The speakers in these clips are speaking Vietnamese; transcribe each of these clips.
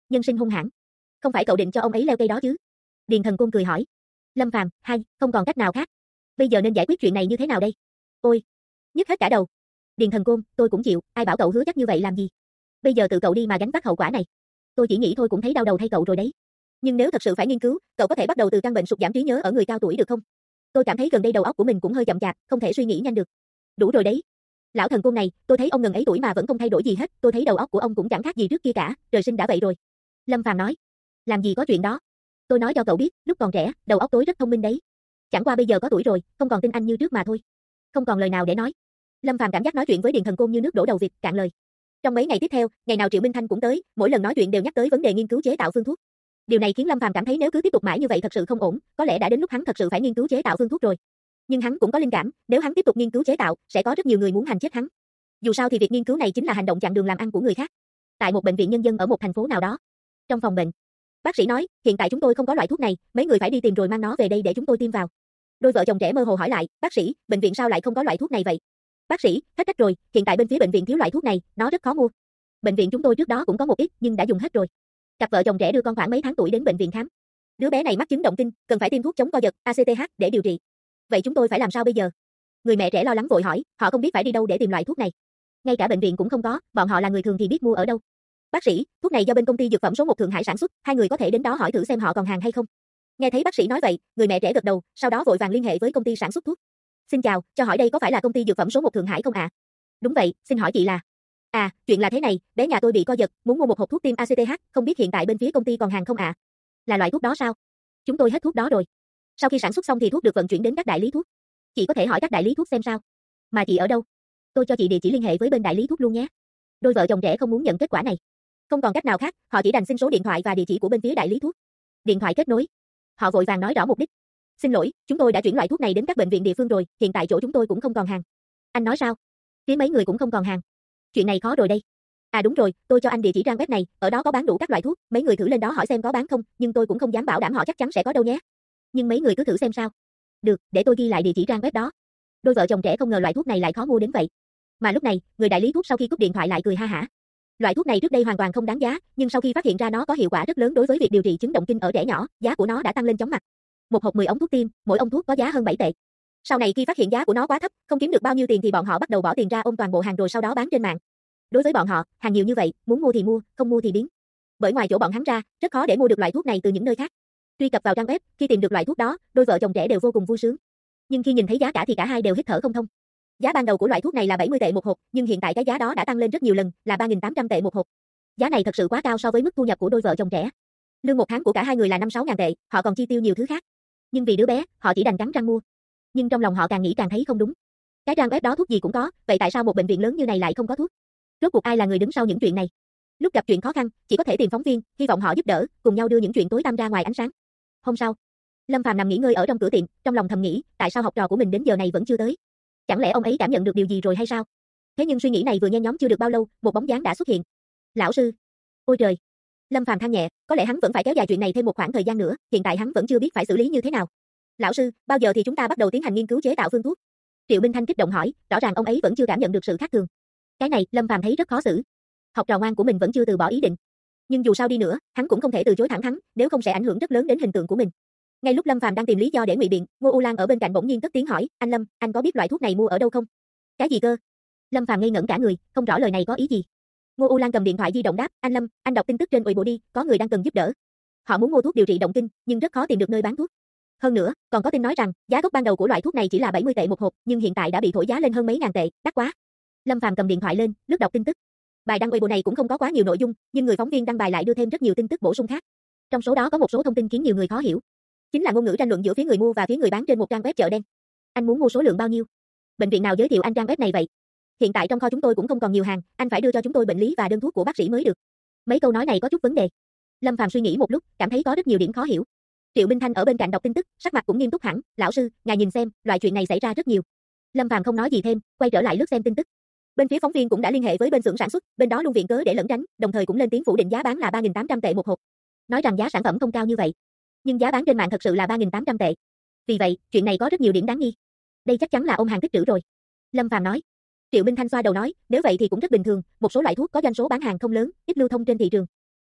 Nhân sinh hung hãn. Không phải cậu định cho ông ấy leo cây đó chứ? Điền Thần Côn cười hỏi. Lâm Phàm, không còn cách nào khác. Bây giờ nên giải quyết chuyện này như thế nào đây? Ôi, nhức hết cả đầu. Điền Thần Côn, tôi cũng chịu, ai bảo cậu hứa chắc như vậy làm gì? Bây giờ tự cậu đi mà gánh vác hậu quả này. Tôi chỉ nghĩ thôi cũng thấy đau đầu thay cậu rồi đấy. Nhưng nếu thật sự phải nghiên cứu, cậu có thể bắt đầu từ căn bệnh sụt giảm trí nhớ ở người cao tuổi được không? Tôi cảm thấy gần đây đầu óc của mình cũng hơi chậm chạp, không thể suy nghĩ nhanh được. Đủ rồi đấy. Lão Thần Côn này, tôi thấy ông ngần ấy tuổi mà vẫn không thay đổi gì hết, tôi thấy đầu óc của ông cũng chẳng khác gì trước kia cả, trời sinh đã vậy rồi. Lâm Phàm nói. Làm gì có chuyện đó. Tôi nói cho cậu biết, lúc còn trẻ, đầu óc tôi rất thông minh đấy. Chẳng qua bây giờ có tuổi rồi, không còn tin anh như trước mà thôi. Không còn lời nào để nói. Lâm Phàm cảm giác nói chuyện với Điền Thần Côn như nước đổ đầu vịt, cạn lời. Trong mấy ngày tiếp theo, ngày nào Triệu Minh Thanh cũng tới, mỗi lần nói chuyện đều nhắc tới vấn đề nghiên cứu chế tạo phương thuốc. Điều này khiến Lâm Phàm cảm thấy nếu cứ tiếp tục mãi như vậy thật sự không ổn, có lẽ đã đến lúc hắn thật sự phải nghiên cứu chế tạo phương thuốc rồi. Nhưng hắn cũng có linh cảm, nếu hắn tiếp tục nghiên cứu chế tạo, sẽ có rất nhiều người muốn hành chết hắn. Dù sao thì việc nghiên cứu này chính là hành động chặn đường làm ăn của người khác. Tại một bệnh viện nhân dân ở một thành phố nào đó, trong phòng bệnh, bác sĩ nói, hiện tại chúng tôi không có loại thuốc này, mấy người phải đi tìm rồi mang nó về đây để chúng tôi tiêm vào. Đôi vợ chồng trẻ mơ hồ hỏi lại, bác sĩ, bệnh viện sao lại không có loại thuốc này vậy? Bác sĩ, hết cách rồi, hiện tại bên phía bệnh viện thiếu loại thuốc này, nó rất khó mua. Bệnh viện chúng tôi trước đó cũng có một ít, nhưng đã dùng hết rồi. Cặp vợ chồng trẻ đưa con khoảng mấy tháng tuổi đến bệnh viện khám. Đứa bé này mắc chứng động kinh, cần phải tiêm thuốc chống co giật, ACTH để điều trị. Vậy chúng tôi phải làm sao bây giờ? Người mẹ trẻ lo lắng vội hỏi, họ không biết phải đi đâu để tìm loại thuốc này. Ngay cả bệnh viện cũng không có, bọn họ là người thường thì biết mua ở đâu. Bác sĩ, thuốc này do bên công ty dược phẩm số 1 Thượng Hải sản xuất, hai người có thể đến đó hỏi thử xem họ còn hàng hay không. Nghe thấy bác sĩ nói vậy, người mẹ trẻ gật đầu, sau đó vội vàng liên hệ với công ty sản xuất thuốc. Xin chào, cho hỏi đây có phải là công ty dược phẩm số 1 Thượng Hải không ạ? Đúng vậy, xin hỏi chị là. Chuyện là thế này, bé nhà tôi bị co giật, muốn mua một hộp thuốc tiêm ACTH, không biết hiện tại bên phía công ty còn hàng không ạ? Là loại thuốc đó sao? Chúng tôi hết thuốc đó rồi. Sau khi sản xuất xong thì thuốc được vận chuyển đến các đại lý thuốc. Chị có thể hỏi các đại lý thuốc xem sao. Mà chị ở đâu? Tôi cho chị địa chỉ liên hệ với bên đại lý thuốc luôn nhé. Đôi vợ chồng trẻ không muốn nhận kết quả này. Không còn cách nào khác, họ chỉ đành xin số điện thoại và địa chỉ của bên phía đại lý thuốc. Điện thoại kết nối. Họ vội vàng nói rõ mục đích. Xin lỗi, chúng tôi đã chuyển loại thuốc này đến các bệnh viện địa phương rồi, hiện tại chỗ chúng tôi cũng không còn hàng. Anh nói sao? Phía mấy người cũng không còn hàng. Chuyện này khó rồi đây. Đúng rồi, tôi cho anh địa chỉ trang web này, ở đó có bán đủ các loại thuốc, mấy người thử lên đó hỏi xem có bán không, nhưng tôi cũng không dám bảo đảm họ chắc chắn sẽ có đâu nhé. Nhưng mấy người cứ thử xem sao. Được, để tôi ghi lại địa chỉ trang web đó. Đôi vợ chồng trẻ không ngờ loại thuốc này lại khó mua đến vậy. Mà lúc này, người đại lý thuốc sau khi cúp điện thoại lại cười ha hả. Loại thuốc này trước đây hoàn toàn không đáng giá, nhưng sau khi phát hiện ra nó có hiệu quả rất lớn đối với việc điều trị chứng động kinh ở trẻ nhỏ, giá của nó đã tăng lên chóng mặt. Một hộp 10 ống thuốc tiêm, mỗi ống thuốc có giá hơn 7 tệ. Sau này khi phát hiện giá của nó quá thấp, không kiếm được bao nhiêu tiền thì bọn họ bắt đầu bỏ tiền ra ôm toàn bộ hàng rồi sau đó bán trên mạng. Đối với bọn họ, hàng nhiều như vậy, muốn mua thì mua, không mua thì biến. Bởi ngoài chỗ bọn hắn ra, rất khó để mua được loại thuốc này từ những nơi khác. Truy cập vào trang web, khi tìm được loại thuốc đó, đôi vợ chồng trẻ đều vô cùng vui sướng. Nhưng khi nhìn thấy giá cả thì cả hai đều hít thở không thông. Giá ban đầu của loại thuốc này là 70 tệ một hộp, nhưng hiện tại cái giá đó đã tăng lên rất nhiều lần, là 3.800 tệ một hộp. Giá này thật sự quá cao so với mức thu nhập của đôi vợ chồng trẻ. Lương một tháng của cả hai người là 5-6 ngàn tệ, họ còn chi tiêu nhiều thứ khác. Nhưng vì đứa bé, họ chỉ đành cắn răng mua. Nhưng trong lòng họ càng nghĩ càng thấy không đúng. Cái trang web đó thuốc gì cũng có, vậy tại sao một bệnh viện lớn như này lại không có thuốc? Rốt cuộc ai là người đứng sau những chuyện này? Lúc gặp chuyện khó khăn, chỉ có thể tìm phóng viên, hy vọng họ giúp đỡ, cùng nhau đưa những chuyện tối tăm ra ngoài ánh sáng. Hôm sau, Lâm Phàm nằm nghỉ ngơi ở trong cửa tiệm, trong lòng thầm nghĩ, tại sao học trò của mình đến giờ này vẫn chưa tới? Chẳng lẽ ông ấy cảm nhận được điều gì rồi hay sao? Thế nhưng suy nghĩ này vừa nhen nhóm chưa được bao lâu, một bóng dáng đã xuất hiện. Lão sư. Ôi trời. Lâm Phàm than nhẹ, có lẽ hắn vẫn phải kéo dài chuyện này thêm một khoảng thời gian nữa, hiện tại hắn vẫn chưa biết phải xử lý như thế nào. Lão sư, bao giờ thì chúng ta bắt đầu tiến hành nghiên cứu chế tạo phương thuốc? Triệu Minh Thanh kích động hỏi, rõ ràng ông ấy vẫn chưa cảm nhận được sự khác thường. Cái này, Lâm Phàm thấy rất khó xử. Học trò ngoan của mình vẫn chưa từ bỏ ý định. Nhưng dù sao đi nữa, hắn cũng không thể từ chối thẳng thắn, nếu không sẽ ảnh hưởng rất lớn đến hình tượng của mình. Ngay lúc Lâm Phàm đang tìm lý do để ngụy biện, Ngô U Lan ở bên cạnh bỗng nhiên cất tiếng hỏi, anh Lâm, anh có biết loại thuốc này mua ở đâu không? Cái gì cơ? Lâm Phàm ngây ngẩn cả người, không rõ lời này có ý gì. Ngô U Lan cầm điện thoại di động đáp, anh Lâm, anh đọc tin tức trên Weibo đi, có người đang cần giúp đỡ. Họ muốn mua thuốc điều trị động kinh, nhưng rất khó tìm được nơi bán thuốc. Hơn nữa, còn có tin nói rằng, giá gốc ban đầu của loại thuốc này chỉ là 70 tệ một hộp, nhưng hiện tại đã bị thổi giá lên hơn mấy ngàn tệ, đắt quá. Lâm Phàm cầm điện thoại lên, lướt đọc tin tức. Bài đăng Weibo này cũng không có quá nhiều nội dung, nhưng người phóng viên đăng bài lại đưa thêm rất nhiều tin tức bổ sung khác. Trong số đó có một số thông tin khiến nhiều người khó hiểu. Chính là ngôn ngữ tranh luận giữa phía người mua và phía người bán trên một trang web chợ đen. Anh muốn mua số lượng bao nhiêu? Bệnh viện nào giới thiệu anh trang web này vậy? Hiện tại trong kho chúng tôi cũng không còn nhiều hàng, anh phải đưa cho chúng tôi bệnh lý và đơn thuốc của bác sĩ mới được. Mấy câu nói này có chút vấn đề. Lâm Phàm suy nghĩ một lúc, cảm thấy có rất nhiều điểm khó hiểu. Triệu Minh Thanh ở bên cạnh đọc tin tức, sắc mặt cũng nghiêm túc hẳn, lão sư, ngài nhìn xem, loại chuyện này xảy ra rất nhiều. Lâm Phàm không nói gì thêm, quay trở lại lướt xem tin tức. Bên phía phóng viên cũng đã liên hệ với bên xưởng sản xuất, bên đó luôn viện cớ để lẩn tránh, đồng thời cũng lên tiếng phủ định giá bán là 3.800 tệ một hộp. Nói rằng giá sản phẩm không cao như vậy, nhưng giá bán trên mạng thật sự là 3.800 tệ. Vì vậy, chuyện này có rất nhiều điểm đáng nghi. Đây chắc chắn là ôm hàng tích trữ rồi. Lâm Phàm nói. Triệu Minh Thanh xoa đầu nói, nếu vậy thì cũng rất bình thường, một số loại thuốc có doanh số bán hàng không lớn, ít lưu thông trên thị trường.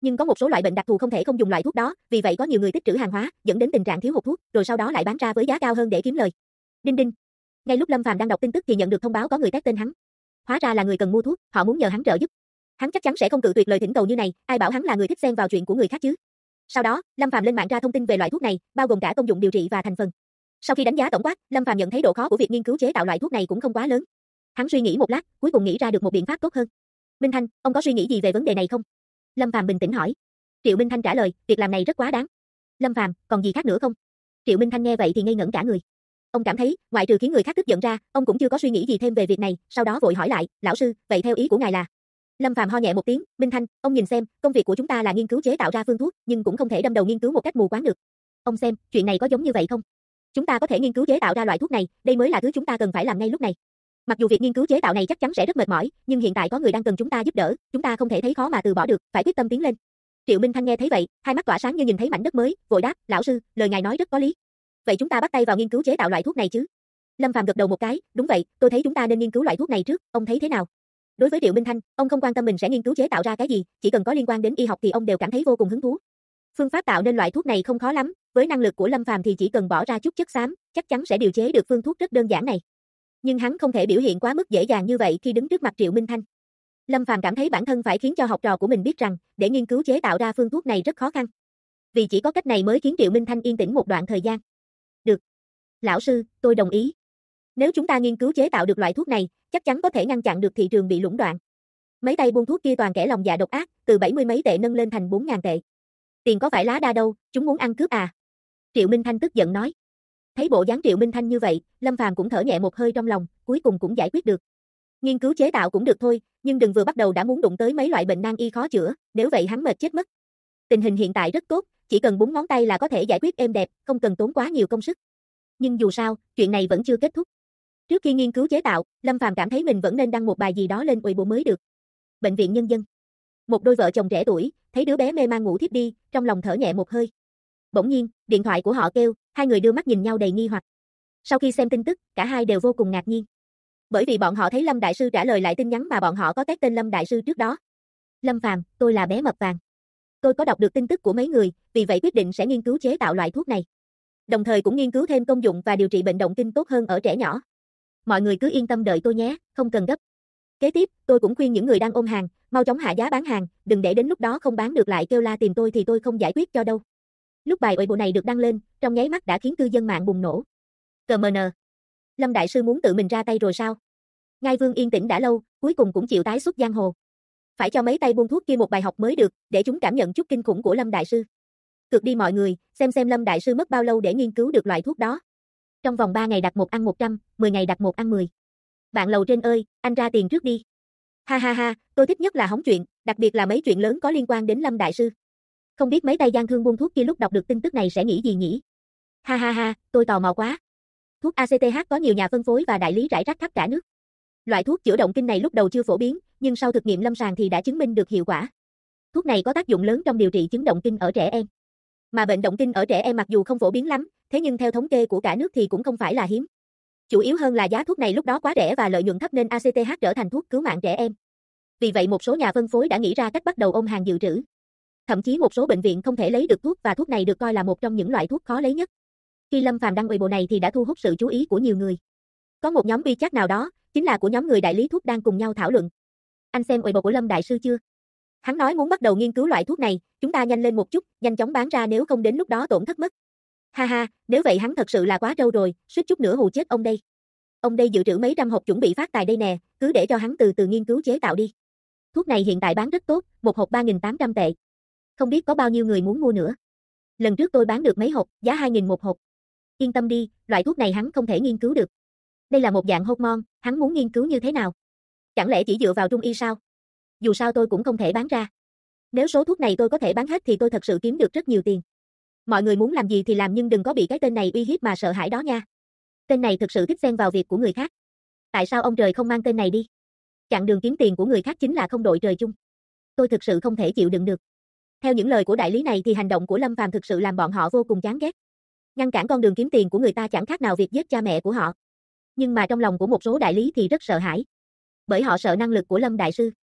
Nhưng có một số loại bệnh đặc thù không thể không dùng loại thuốc đó, vì vậy có nhiều người tích trữ hàng hóa, dẫn đến tình trạng thiếu hụt thuốc, rồi sau đó lại bán ra với giá cao hơn để kiếm lời. Đinh đinh. Ngay lúc Lâm Phàm đang đọc tin tức thì nhận được thông báo có người tag tên hắn. Hóa ra là người cần mua thuốc, họ muốn nhờ hắn trợ giúp. Hắn chắc chắn sẽ không cự tuyệt lời thỉnh cầu như này, ai bảo hắn là người thích xen vào chuyện của người khác chứ. Sau đó, Lâm Phàm lên mạng tra thông tin về loại thuốc này, bao gồm cả công dụng điều trị và thành phần. Sau khi đánh giá tổng quát, Lâm Phàm nhận thấy độ khó của việc nghiên cứu chế tạo loại thuốc này cũng không quá lớn. Hắn suy nghĩ một lát, cuối cùng nghĩ ra được một biện pháp tốt hơn. Minh Thanh, ông có suy nghĩ gì về vấn đề này không? Lâm Phàm bình tĩnh hỏi. Triệu Minh Thanh trả lời, việc làm này rất quá đáng. Lâm Phàm, còn gì khác nữa không? Triệu Minh Thanh nghe vậy thì ngây ngẩn cả người. Ông cảm thấy, ngoại trừ khiến người khác tức giận ra, ông cũng chưa có suy nghĩ gì thêm về việc này, sau đó vội hỏi lại, lão sư, vậy theo ý của ngài là? Lâm Phàm ho nhẹ một tiếng, Minh Thanh, ông nhìn xem, công việc của chúng ta là nghiên cứu chế tạo ra phương thuốc, nhưng cũng không thể đâm đầu nghiên cứu một cách mù quáng được. Ông xem, chuyện này có giống như vậy không? Chúng ta có thể nghiên cứu chế tạo ra loại thuốc này, đây mới là thứ chúng ta cần phải làm ngay lúc này. Mặc dù việc nghiên cứu chế tạo này chắc chắn sẽ rất mệt mỏi, nhưng hiện tại có người đang cần chúng ta giúp đỡ, chúng ta không thể thấy khó mà từ bỏ được, phải quyết tâm tiến lên. Triệu Minh Thanh nghe thấy vậy, hai mắt tỏa sáng như nhìn thấy mảnh đất mới, vội đáp, lão sư, lời ngài nói rất có lý. Vậy chúng ta bắt tay vào nghiên cứu chế tạo loại thuốc này chứ? Lâm Phàm gật đầu một cái, đúng vậy, tôi thấy chúng ta nên nghiên cứu loại thuốc này trước, ông thấy thế nào? Đối với Triệu Minh Thanh, ông không quan tâm mình sẽ nghiên cứu chế tạo ra cái gì, chỉ cần có liên quan đến y học thì ông đều cảm thấy vô cùng hứng thú. Phương pháp tạo nên loại thuốc này không khó lắm, với năng lực của Lâm Phàm thì chỉ cần bỏ ra chút chất xám, chắc chắn sẽ điều chế được phương thuốc rất đơn giản này. Nhưng hắn không thể biểu hiện quá mức dễ dàng như vậy khi đứng trước mặt Triệu Minh Thanh. Lâm Phàm cảm thấy bản thân phải khiến cho học trò của mình biết rằng, để nghiên cứu chế tạo ra phương thuốc này rất khó khăn. Vì chỉ có cách này mới khiến Triệu Minh Thanh yên tĩnh một đoạn thời gian. Được. Lão sư, tôi đồng ý. Nếu chúng ta nghiên cứu chế tạo được loại thuốc này, chắc chắn có thể ngăn chặn được thị trường bị lũng đoạn. Mấy tay buôn thuốc kia toàn kẻ lòng dạ độc ác, từ 70 mấy tệ nâng lên thành 4.000 tệ. Tiền có phải lá đa đâu, chúng muốn ăn cướp à? Triệu Minh Thanh tức giận nói. Thấy bộ dáng Triệu Minh Thanh như vậy, Lâm Phàm cũng thở nhẹ một hơi trong lòng, cuối cùng cũng giải quyết được. Nghiên cứu chế tạo cũng được thôi, nhưng đừng vừa bắt đầu đã muốn đụng tới mấy loại bệnh nan y khó chữa, nếu vậy hắn mệt chết mất. Tình hình hiện tại rất tốt, chỉ cần 4 ngón tay là có thể giải quyết êm đẹp, không cần tốn quá nhiều công sức. Nhưng dù sao, chuyện này vẫn chưa kết thúc. Trước khi nghiên cứu chế tạo, Lâm Phàm cảm thấy mình vẫn nên đăng một bài gì đó lên Weibo mới được. Bệnh viện nhân dân. Một đôi vợ chồng trẻ tuổi, thấy đứa bé mê man ngủ thiếp đi, trong lòng thở nhẹ một hơi. Bỗng nhiên, điện thoại của họ kêu, hai người đưa mắt nhìn nhau đầy nghi hoặc. Sau khi xem tin tức, cả hai đều vô cùng ngạc nhiên. Bởi vì bọn họ thấy Lâm Đại Sư trả lời lại tin nhắn mà bọn họ có tag tên Lâm Đại Sư trước đó. Lâm Phàm, tôi là bé mập vàng. Tôi có đọc được tin tức của mấy người, vì vậy quyết định sẽ nghiên cứu chế tạo loại thuốc này. Đồng thời cũng nghiên cứu thêm công dụng và điều trị bệnh động kinh tốt hơn ở trẻ nhỏ. Mọi người cứ yên tâm đợi tôi nhé, không cần gấp. Kế tiếp, tôi cũng khuyên những người đang ôm hàng, mau chóng hạ giá bán hàng, đừng để đến lúc đó không bán được lại kêu la tìm tôi thì tôi không giải quyết cho đâu. Lúc bài Weibo này được đăng lên, trong nháy mắt đã khiến cư dân mạng bùng nổ. CMN. Lâm Đại Sư muốn tự mình ra tay rồi sao? Ngai Vương yên tĩnh đã lâu, cuối cùng cũng chịu tái xuất giang hồ. Phải cho mấy tay buôn thuốc kia một bài học mới được, để chúng cảm nhận chút kinh khủng của Lâm Đại Sư. Cược đi mọi người, xem Lâm Đại Sư mất bao lâu để nghiên cứu được loại thuốc đó. Trong vòng 3 ngày đặt một ăn 100, 10 ngày đặt một ăn 10. Bạn lầu trên ơi, anh ra tiền trước đi. Ha ha ha, tôi thích nhất là hóng chuyện, đặc biệt là mấy chuyện lớn có liên quan đến Lâm Đại Sư. Không biết mấy tay gian thương buôn thuốc kia lúc đọc được tin tức này sẽ nghĩ gì nhỉ? Ha ha ha, tôi tò mò quá. Thuốc ACTH có nhiều nhà phân phối và đại lý rải rác khắp cả nước. Loại thuốc chữa động kinh này lúc đầu chưa phổ biến, nhưng sau thực nghiệm lâm sàng thì đã chứng minh được hiệu quả. Thuốc này có tác dụng lớn trong điều trị chứng động kinh ở trẻ em. Mà bệnh động kinh ở trẻ em mặc dù không phổ biến lắm, thế nhưng theo thống kê của cả nước thì cũng không phải là hiếm. Chủ yếu hơn là giá thuốc này lúc đó quá rẻ và lợi nhuận thấp nên ACTH trở thành thuốc cứu mạng trẻ em. Vì vậy một số nhà phân phối đã nghĩ ra cách bắt đầu ôm hàng dự trữ. Thậm chí một số bệnh viện không thể lấy được thuốc và thuốc này được coi là một trong những loại thuốc khó lấy nhất. Khi Lâm Phàm đăng Weibo này thì đã thu hút sự chú ý của nhiều người. Có một nhóm WeChat nào đó, chính là của nhóm người đại lý thuốc đang cùng nhau thảo luận. Anh xem Weibo của Lâm Đại Sư chưa? Hắn nói muốn bắt đầu nghiên cứu loại thuốc này, chúng ta nhanh lên một chút, nhanh chóng bán ra nếu không đến lúc đó tổn thất mất. Ha ha, nếu vậy hắn thật sự là quá trâu rồi, suýt chút nữa hù chết ông đây. Ông đây dự trữ mấy trăm hộp chuẩn bị phát tài đây nè, cứ để cho hắn từ từ nghiên cứu chế tạo đi. Thuốc này hiện tại bán rất tốt, một hộp 3.800 tệ. Không biết có bao nhiêu người muốn mua nữa. Lần trước tôi bán được mấy hộp, giá 2.000 một hộp. Yên tâm đi, loại thuốc này hắn không thể nghiên cứu được. Đây là một dạng hormone, hắn muốn nghiên cứu như thế nào? Chẳng lẽ chỉ dựa vào trung y sao? Dù sao tôi cũng không thể bán ra. Nếu số thuốc này tôi có thể bán hết thì tôi thật sự kiếm được rất nhiều tiền. Mọi người muốn làm gì thì làm nhưng đừng có bị cái tên này uy hiếp mà sợ hãi đó nha. Tên này thực sự thích xen vào việc của người khác. Tại sao ông trời không mang tên này đi? Chặn đường kiếm tiền của người khác chính là không đội trời chung. Tôi thực sự không thể chịu đựng được. Theo những lời của đại lý này thì hành động của Lâm Phàm thực sự làm bọn họ vô cùng chán ghét. Ngăn cản con đường kiếm tiền của người ta chẳng khác nào việc giết cha mẹ của họ. Nhưng mà trong lòng của một số đại lý thì rất sợ hãi. Bởi họ sợ năng lực của Lâm Đại Sư.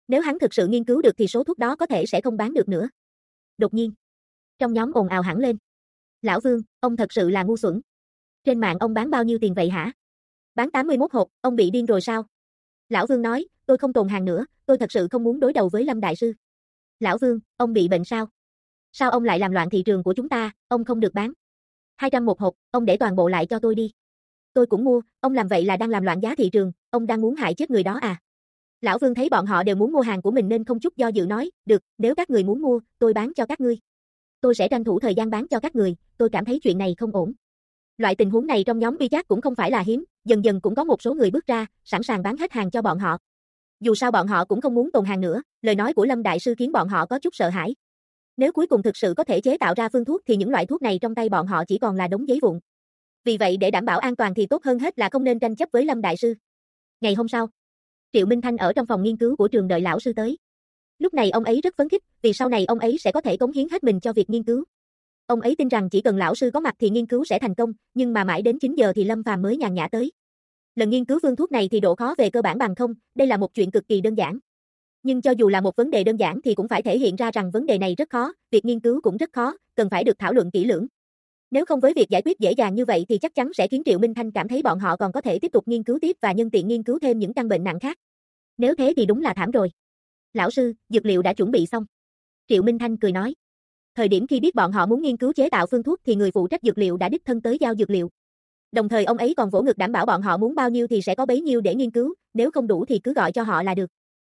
Nếu hắn thực sự nghiên cứu được thì số thuốc đó có thể sẽ không bán được nữa. Đột nhiên, trong nhóm ồn ào hẳn lên. Lão Vương, ông thật sự là ngu xuẩn. Trên mạng ông bán bao nhiêu tiền vậy hả? Bán 81 hộp, ông bị điên rồi sao? Lão Vương nói, tôi không tồn hàng nữa, tôi thật sự không muốn đối đầu với Lâm Đại Sư. Lão Vương, ông bị bệnh sao? Sao ông lại làm loạn thị trường của chúng ta, ông không được bán. 200 một hộp, ông để toàn bộ lại cho tôi đi. Tôi cũng mua, ông làm vậy là đang làm loạn giá thị trường, ông đang muốn hại chết người đó à? Lão Vương thấy bọn họ đều muốn mua hàng của mình nên không chút do dự nói, được, nếu các người muốn mua, tôi bán cho các ngươi. Tôi sẽ tranh thủ thời gian bán cho các người, tôi cảm thấy chuyện này không ổn. Loại tình huống này trong nhóm WeChat cũng không phải là hiếm, dần dần cũng có một số người bước ra, sẵn sàng bán hết hàng cho bọn họ. Dù sao bọn họ cũng không muốn tồn hàng nữa, lời nói của Lâm Đại Sư khiến bọn họ có chút sợ hãi. Nếu cuối cùng thực sự có thể chế tạo ra phương thuốc thì những loại thuốc này trong tay bọn họ chỉ còn là đống giấy vụn. Vì vậy để đảm bảo an toàn thì tốt hơn hết là không nên tranh chấp với Lâm Đại Sư. Ngày hôm sau, Triệu Minh Thanh ở trong phòng nghiên cứu của trường đợi lão sư tới. Lúc này ông ấy rất phấn khích, vì sau này ông ấy sẽ có thể cống hiến hết mình cho việc nghiên cứu. Ông ấy tin rằng chỉ cần lão sư có mặt thì nghiên cứu sẽ thành công, nhưng mà mãi đến 9 giờ thì Lâm Phàm mới nhàn nhã tới. Lần nghiên cứu phương thuốc này thì độ khó về cơ bản bằng không, đây là một chuyện cực kỳ đơn giản. Nhưng cho dù là một vấn đề đơn giản thì cũng phải thể hiện ra rằng vấn đề này rất khó, việc nghiên cứu cũng rất khó, cần phải được thảo luận kỹ lưỡng. Nếu không với việc giải quyết dễ dàng như vậy thì chắc chắn sẽ khiến Triệu Minh Thanh cảm thấy bọn họ còn có thể tiếp tục nghiên cứu tiếp và nhân tiện nghiên cứu thêm những căn bệnh nặng khác. Nếu thế thì đúng là thảm rồi. Lão sư, dược liệu đã chuẩn bị xong. Triệu Minh Thanh cười nói. Thời điểm khi biết bọn họ muốn nghiên cứu chế tạo phương thuốc thì người phụ trách dược liệu đã đích thân tới giao dược liệu. Đồng thời ông ấy còn vỗ ngực đảm bảo bọn họ muốn bao nhiêu thì sẽ có bấy nhiêu để nghiên cứu, nếu không đủ thì cứ gọi cho họ là được.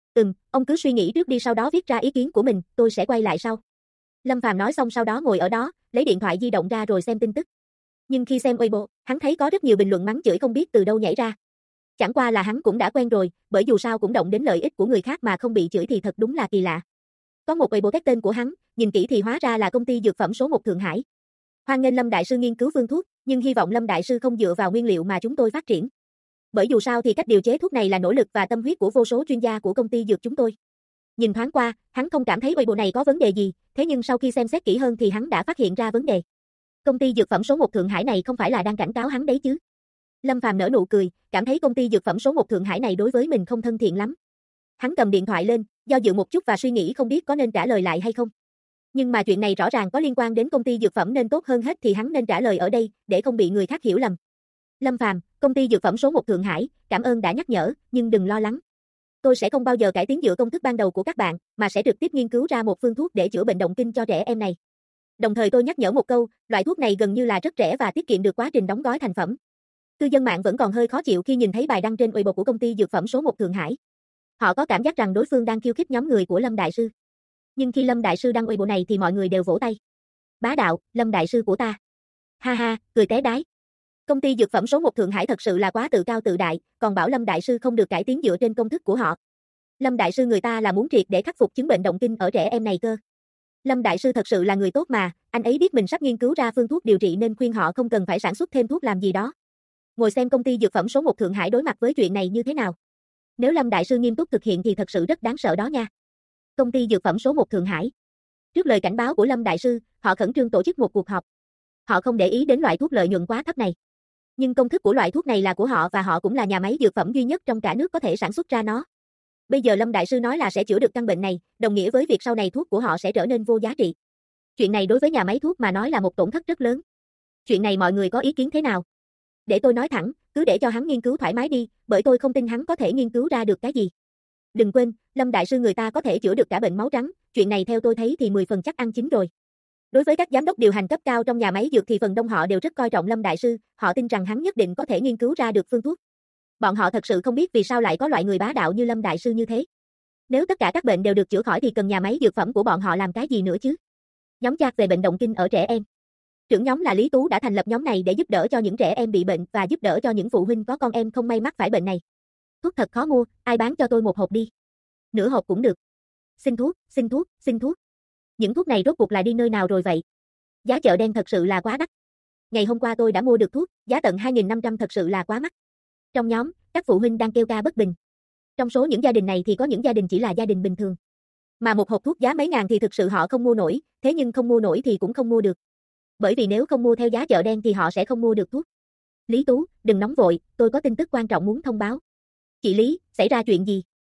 Ông cứ suy nghĩ trước đi sau đó viết ra ý kiến của mình, tôi sẽ quay lại sau. Lâm Phàm nói xong sau đó ngồi ở đó, lấy điện thoại di động ra rồi xem tin tức. Nhưng khi xem Weibo, hắn thấy có rất nhiều bình luận mắng chửi không biết từ đâu nhảy ra. Chẳng qua là hắn cũng đã quen rồi, bởi dù sao cũng động đến lợi ích của người khác mà không bị chửi thì thật đúng là kỳ lạ. Có một Weibo tag tên của hắn, nhìn kỹ thì hóa ra là công ty dược phẩm số 1 Thượng Hải. Hoan nghênh Lâm Đại Sư nghiên cứu phương thuốc, nhưng hy vọng Lâm Đại Sư không dựa vào nguyên liệu mà chúng tôi phát triển. Bởi dù sao thì cách điều chế thuốc này là nỗ lực và tâm huyết của vô số chuyên gia của công ty dược chúng tôi. Nhìn thoáng qua, hắn không cảm thấy Weibo này có vấn đề gì, thế nhưng sau khi xem xét kỹ hơn thì hắn đã phát hiện ra vấn đề. Công ty dược phẩm số 1 Thượng Hải này không phải là đang cảnh cáo hắn đấy chứ. Lâm Phàm nở nụ cười, cảm thấy công ty dược phẩm số 1 Thượng Hải này đối với mình không thân thiện lắm. Hắn cầm điện thoại lên, do dự một chút và suy nghĩ không biết có nên trả lời lại hay không. Nhưng mà chuyện này rõ ràng có liên quan đến công ty dược phẩm nên tốt hơn hết thì hắn nên trả lời ở đây, để không bị người khác hiểu lầm. Lâm Phàm, công ty dược phẩm số 1 Thượng Hải, cảm ơn đã nhắc nhở, nhưng đừng lo lắng. Tôi sẽ không bao giờ cải tiến dựa công thức ban đầu của các bạn, mà sẽ trực tiếp nghiên cứu ra một phương thuốc để chữa bệnh động kinh cho trẻ em này. Đồng thời tôi nhắc nhở một câu, loại thuốc này gần như là rất rẻ và tiết kiệm được quá trình đóng gói thành phẩm. Cư dân mạng vẫn còn hơi khó chịu khi nhìn thấy bài đăng trên Weibo của công ty dược phẩm số 1 Thượng Hải. Họ có cảm giác rằng đối phương đang khiêu khích nhóm người của Lâm Đại Sư. Nhưng khi Lâm Đại Sư đăng Weibo này thì mọi người đều vỗ tay. Bá đạo, Lâm Đại Sư của ta. Ha ha, cười té đái. Công ty dược phẩm số 1 Thượng Hải thật sự là quá tự cao tự đại, còn bảo Lâm Đại Sư không được cải tiến dựa trên công thức của họ. Lâm Đại Sư người ta là muốn triệt để khắc phục chứng bệnh động kinh ở trẻ em này cơ. Lâm Đại Sư thật sự là người tốt mà, anh ấy biết mình sắp nghiên cứu ra phương thuốc điều trị nên khuyên họ không cần phải sản xuất thêm thuốc làm gì đó. Ngồi xem công ty dược phẩm số 1 Thượng Hải đối mặt với chuyện này như thế nào. Nếu Lâm Đại Sư nghiêm túc thực hiện thì thật sự rất đáng sợ đó nha. Công ty dược phẩm số 1 Thượng Hải. Trước lời cảnh báo của Lâm Đại Sư, họ khẩn trương tổ chức một cuộc họp. Họ không để ý đến loại thuốc lợi nhuận quá thấp này. Nhưng công thức của loại thuốc này là của họ và họ cũng là nhà máy dược phẩm duy nhất trong cả nước có thể sản xuất ra nó. Bây giờ Lâm Đại Sư nói là sẽ chữa được căn bệnh này, đồng nghĩa với việc sau này thuốc của họ sẽ trở nên vô giá trị. Chuyện này đối với nhà máy thuốc mà nói là một tổn thất rất lớn. Chuyện này mọi người có ý kiến thế nào? Để tôi nói thẳng, cứ để cho hắn nghiên cứu thoải mái đi, bởi tôi không tin hắn có thể nghiên cứu ra được cái gì. Đừng quên, Lâm Đại Sư người ta có thể chữa được cả bệnh máu trắng, chuyện này theo tôi thấy thì 10 phần chắc ăn chín rồi. Đối với các giám đốc điều hành cấp cao trong nhà máy dược thì phần đông họ đều rất coi trọng Lâm Đại Sư, họ tin rằng hắn nhất định có thể nghiên cứu ra được phương thuốc. Bọn họ thật sự không biết vì sao lại có loại người bá đạo như Lâm Đại Sư như thế. Nếu tất cả các bệnh đều được chữa khỏi thì cần nhà máy dược phẩm của bọn họ làm cái gì nữa chứ? Nhóm chat về bệnh động kinh ở trẻ em. Trưởng nhóm là Lý Tú đã thành lập nhóm này để giúp đỡ cho những trẻ em bị bệnh và giúp đỡ cho những phụ huynh có con em không may mắc phải bệnh này. Thuốc thật khó mua, ai bán cho tôi một hộp đi. Nửa hộp cũng được. Xin thuốc, xin thuốc, xin thuốc. Những thuốc này rốt cuộc là đi nơi nào rồi vậy? Giá chợ đen thật sự là quá đắt. Ngày hôm qua tôi đã mua được thuốc, giá tận 2.500 thật sự là quá mắc. Trong nhóm, các phụ huynh đang kêu ca bất bình. Trong số những gia đình này thì có những gia đình chỉ là gia đình bình thường. Mà một hộp thuốc giá mấy ngàn thì thực sự họ không mua nổi, thế nhưng không mua nổi thì cũng không mua được. Bởi vì nếu không mua theo giá chợ đen thì họ sẽ không mua được thuốc. Lý Tú, đừng nóng vội, tôi có tin tức quan trọng muốn thông báo. Chị Lý, xảy ra chuyện gì?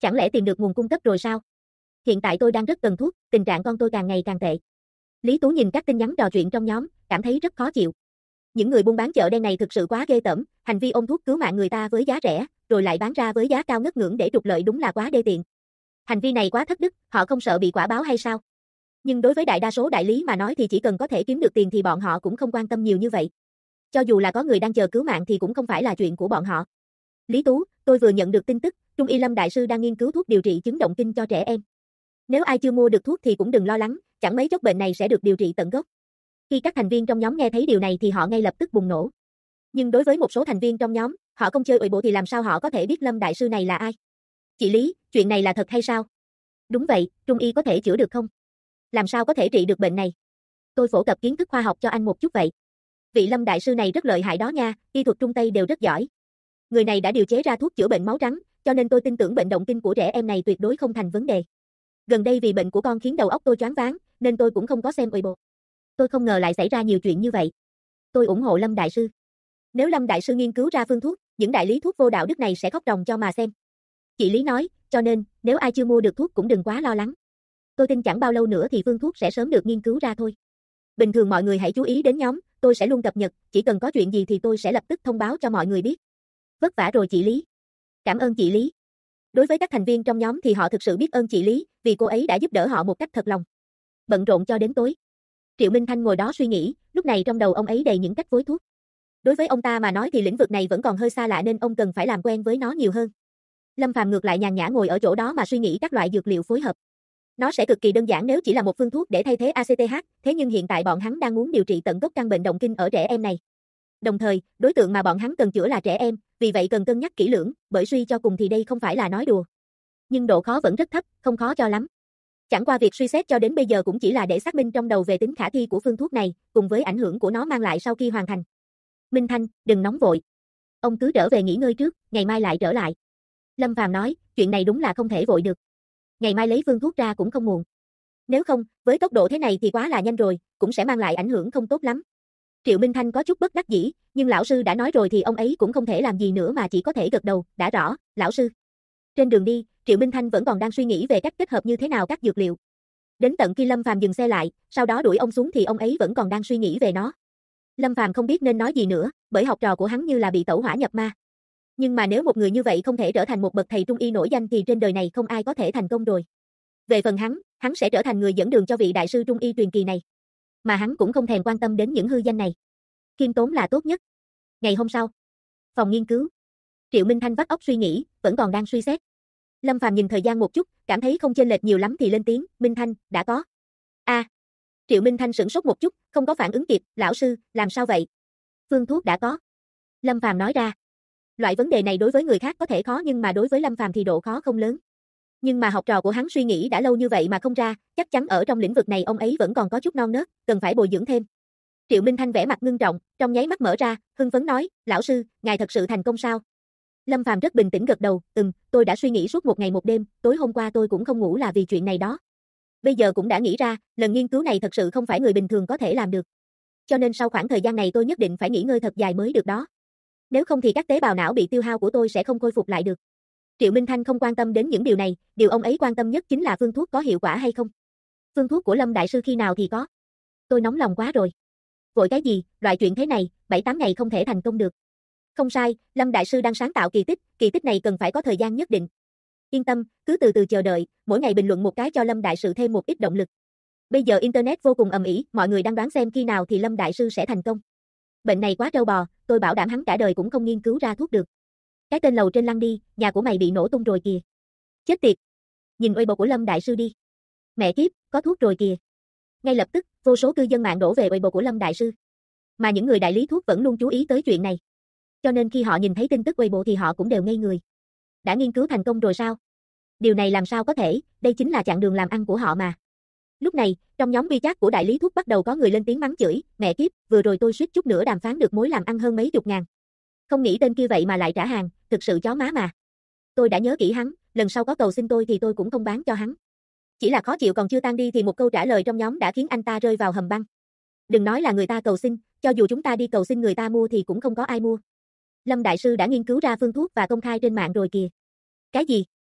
Chẳng lẽ tìm được nguồn cung cấp rồi sao? Hiện tại tôi đang rất cần thuốc, tình trạng con tôi càng ngày càng tệ. Lý Tú nhìn các tin nhắn trò chuyện trong nhóm, cảm thấy rất khó chịu. Những người buôn bán chợ đen này thực sự quá ghê tởm, hành vi ôm thuốc cứu mạng người ta với giá rẻ, rồi lại bán ra với giá cao ngất ngưỡng để trục lợi đúng là quá đê tiện. Hành vi này quá thất đức, họ không sợ bị quả báo hay sao? Nhưng đối với đại đa số đại lý mà nói thì chỉ cần có thể kiếm được tiền thì bọn họ cũng không quan tâm nhiều như vậy. Cho dù là có người đang chờ cứu mạng thì cũng không phải là chuyện của bọn họ. Lý Tú, tôi vừa nhận được tin tức, Trung y Lâm đại sư đang nghiên cứu thuốc điều trị chứng động kinh cho trẻ em. Nếu ai chưa mua được thuốc thì cũng đừng lo lắng, chẳng mấy chốc bệnh này sẽ được điều trị tận gốc. Khi các thành viên trong nhóm nghe thấy điều này thì họ ngay lập tức bùng nổ. Nhưng đối với một số thành viên trong nhóm, họ không chơi uỵ bộ thì làm sao họ có thể biết Lâm đại sư này là ai? Chị Lý, chuyện này là thật hay sao? Đúng vậy, Trung y có thể chữa được không? Làm sao có thể trị được bệnh này? Tôi phổ cập kiến thức khoa học cho anh một chút vậy. Vị Lâm đại sư này rất lợi hại đó nha, y thuật Trung Tây đều rất giỏi. Người này đã điều chế ra thuốc chữa bệnh máu trắng, cho nên tôi tin tưởng bệnh động kinh của trẻ em này tuyệt đối không thành vấn đề. Gần đây vì bệnh của con khiến đầu óc tôi choáng váng, nên tôi cũng không có xem Weibo. Tôi không ngờ lại xảy ra nhiều chuyện như vậy. Tôi ủng hộ Lâm đại sư. Nếu Lâm đại sư nghiên cứu ra phương thuốc, những đại lý thuốc vô đạo đức này sẽ khóc ròng cho mà xem. Chị Lý nói, cho nên, nếu ai chưa mua được thuốc cũng đừng quá lo lắng. Tôi tin chẳng bao lâu nữa thì phương thuốc sẽ sớm được nghiên cứu ra thôi. Bình thường mọi người hãy chú ý đến nhóm, tôi sẽ luôn cập nhật, chỉ cần có chuyện gì thì tôi sẽ lập tức thông báo cho mọi người biết. Vất vả rồi chị Lý. Cảm ơn chị Lý. Đối với các thành viên trong nhóm thì họ thực sự biết ơn chị Lý, vì cô ấy đã giúp đỡ họ một cách thật lòng. Bận rộn cho đến tối. Triệu Minh Thanh ngồi đó suy nghĩ, lúc này trong đầu ông ấy đầy những cách phối thuốc. Đối với ông ta mà nói thì lĩnh vực này vẫn còn hơi xa lạ nên ông cần phải làm quen với nó nhiều hơn. Lâm Phàm ngược lại nhàn nhã ngồi ở chỗ đó mà suy nghĩ các loại dược liệu phối hợp. Nó sẽ cực kỳ đơn giản nếu chỉ là một phương thuốc để thay thế ACTH, thế nhưng hiện tại bọn hắn đang muốn điều trị tận gốc căn bệnh động kinh ở trẻ em này. Đồng thời, đối tượng mà bọn hắn cần chữa là trẻ em, vì vậy cần cân nhắc kỹ lưỡng, bởi suy cho cùng thì đây không phải là nói đùa. Nhưng độ khó vẫn rất thấp, không khó cho lắm. Chẳng qua việc suy xét cho đến bây giờ cũng chỉ là để xác minh trong đầu về tính khả thi của phương thuốc này, cùng với ảnh hưởng của nó mang lại sau khi hoàn thành. Minh Thanh, đừng nóng vội. Ông cứ trở về nghỉ ngơi trước, ngày mai lại trở lại. Lâm Phàm nói, chuyện này đúng là không thể vội được. Ngày mai lấy phương thuốc ra cũng không muộn. Nếu không, với tốc độ thế này thì quá là nhanh rồi, cũng sẽ mang lại ảnh hưởng không tốt lắm. Triệu Minh Thanh có chút bất đắc dĩ, nhưng lão sư đã nói rồi thì ông ấy cũng không thể làm gì nữa mà chỉ có thể gật đầu, đã rõ, lão sư. Trên đường đi, Triệu Minh Thanh vẫn còn đang suy nghĩ về cách kết hợp như thế nào các dược liệu. Đến tận khi Lâm Phàm dừng xe lại, sau đó đuổi ông xuống thì ông ấy vẫn còn đang suy nghĩ về nó. Lâm Phàm không biết nên nói gì nữa, bởi học trò của hắn như là bị tẩu hỏa nhập ma. Nhưng mà nếu một người như vậy không thể trở thành một bậc thầy trung y nổi danh thì trên đời này không ai có thể thành công rồi. Về phần hắn sẽ trở thành người dẫn đường cho vị đại sư trung y truyền kỳ này. Mà hắn cũng không thèm quan tâm đến những hư danh này. Khiêm tốn là tốt nhất. Ngày hôm sau, phòng nghiên cứu. Triệu Minh Thanh vắt óc suy nghĩ, vẫn còn đang suy xét. Lâm Phàm nhìn thời gian một chút, cảm thấy không chênh lệch nhiều lắm thì lên tiếng, Minh Thanh, đã có. Triệu Minh Thanh sửng sốt một chút, không có phản ứng kịp, lão sư, làm sao vậy? Phương thuốc đã có. Lâm Phàm nói ra. Loại vấn đề này đối với người khác có thể khó nhưng mà đối với Lâm Phàm thì độ khó không lớn. Nhưng mà học trò của hắn suy nghĩ đã lâu như vậy mà không ra, chắc chắn ở trong lĩnh vực này ông ấy vẫn còn có chút non nớt, cần phải bồi dưỡng thêm. Triệu Minh Thanh vẻ mặt ngưng trọng, trong nháy mắt mở ra, hưng phấn nói, lão sư, ngài thật sự thành công sao? Lâm Phàm rất bình tĩnh gật đầu, tôi đã suy nghĩ suốt một ngày một đêm, tối hôm qua tôi cũng không ngủ là vì chuyện này đó. Bây giờ cũng đã nghĩ ra, lần nghiên cứu này thật sự không phải người bình thường có thể làm được. Cho nên sau khoảng thời gian này tôi nhất định phải nghỉ ngơi thật dài mới được đó. Nếu không thì các tế bào não bị tiêu hao của tôi sẽ không khôi phục lại được. Triệu Minh Thanh không quan tâm đến những điều này, điều ông ấy quan tâm nhất chính là phương thuốc có hiệu quả hay không. Phương thuốc của Lâm đại sư khi nào thì có? Tôi nóng lòng quá rồi. Vội cái gì, loại chuyện thế này, 7-8 ngày không thể thành công được. Không sai, Lâm đại sư đang sáng tạo kỳ tích này cần phải có thời gian nhất định. Yên tâm, cứ từ từ chờ đợi, mỗi ngày bình luận một cái cho Lâm đại sư thêm một ít động lực. Bây giờ internet vô cùng ầm ĩ, mọi người đang đoán xem khi nào thì Lâm đại sư sẽ thành công. Bệnh này quá trâu bò, tôi bảo đảm hắn cả đời cũng không nghiên cứu ra thuốc được. Cái tên lầu trên lăn đi, nhà của mày bị nổ tung rồi kìa. Chết tiệt. Nhìn Weibo của Lâm đại sư đi. Mẹ kiếp, có thuốc rồi kìa. Ngay lập tức, vô số cư dân mạng đổ về Weibo của Lâm đại sư. Mà những người đại lý thuốc vẫn luôn chú ý tới chuyện này. Cho nên khi họ nhìn thấy tin tức Weibo thì họ cũng đều ngây người. Đã nghiên cứu thành công rồi sao? Điều này làm sao có thể, đây chính là chặng đường làm ăn của họ mà. Lúc này, trong nhóm WeChat của đại lý thuốc bắt đầu có người lên tiếng mắng chửi, mẹ kiếp, vừa rồi tôi suýt chút nữa đàm phán được mối làm ăn hơn mấy chục ngàn. Không nghĩ tên kia vậy mà lại trả hàng, thực sự chó má mà. Tôi đã nhớ kỹ hắn, lần sau có cầu xin tôi thì tôi cũng không bán cho hắn. Chỉ là khó chịu còn chưa tan đi thì một câu trả lời trong nhóm đã khiến anh ta rơi vào hầm băng. Đừng nói là người ta cầu xin, cho dù chúng ta đi cầu xin người ta mua thì cũng không có ai mua. Lâm đại sư đã nghiên cứu ra phương thuốc và công khai trên mạng rồi kìa. Cái gì?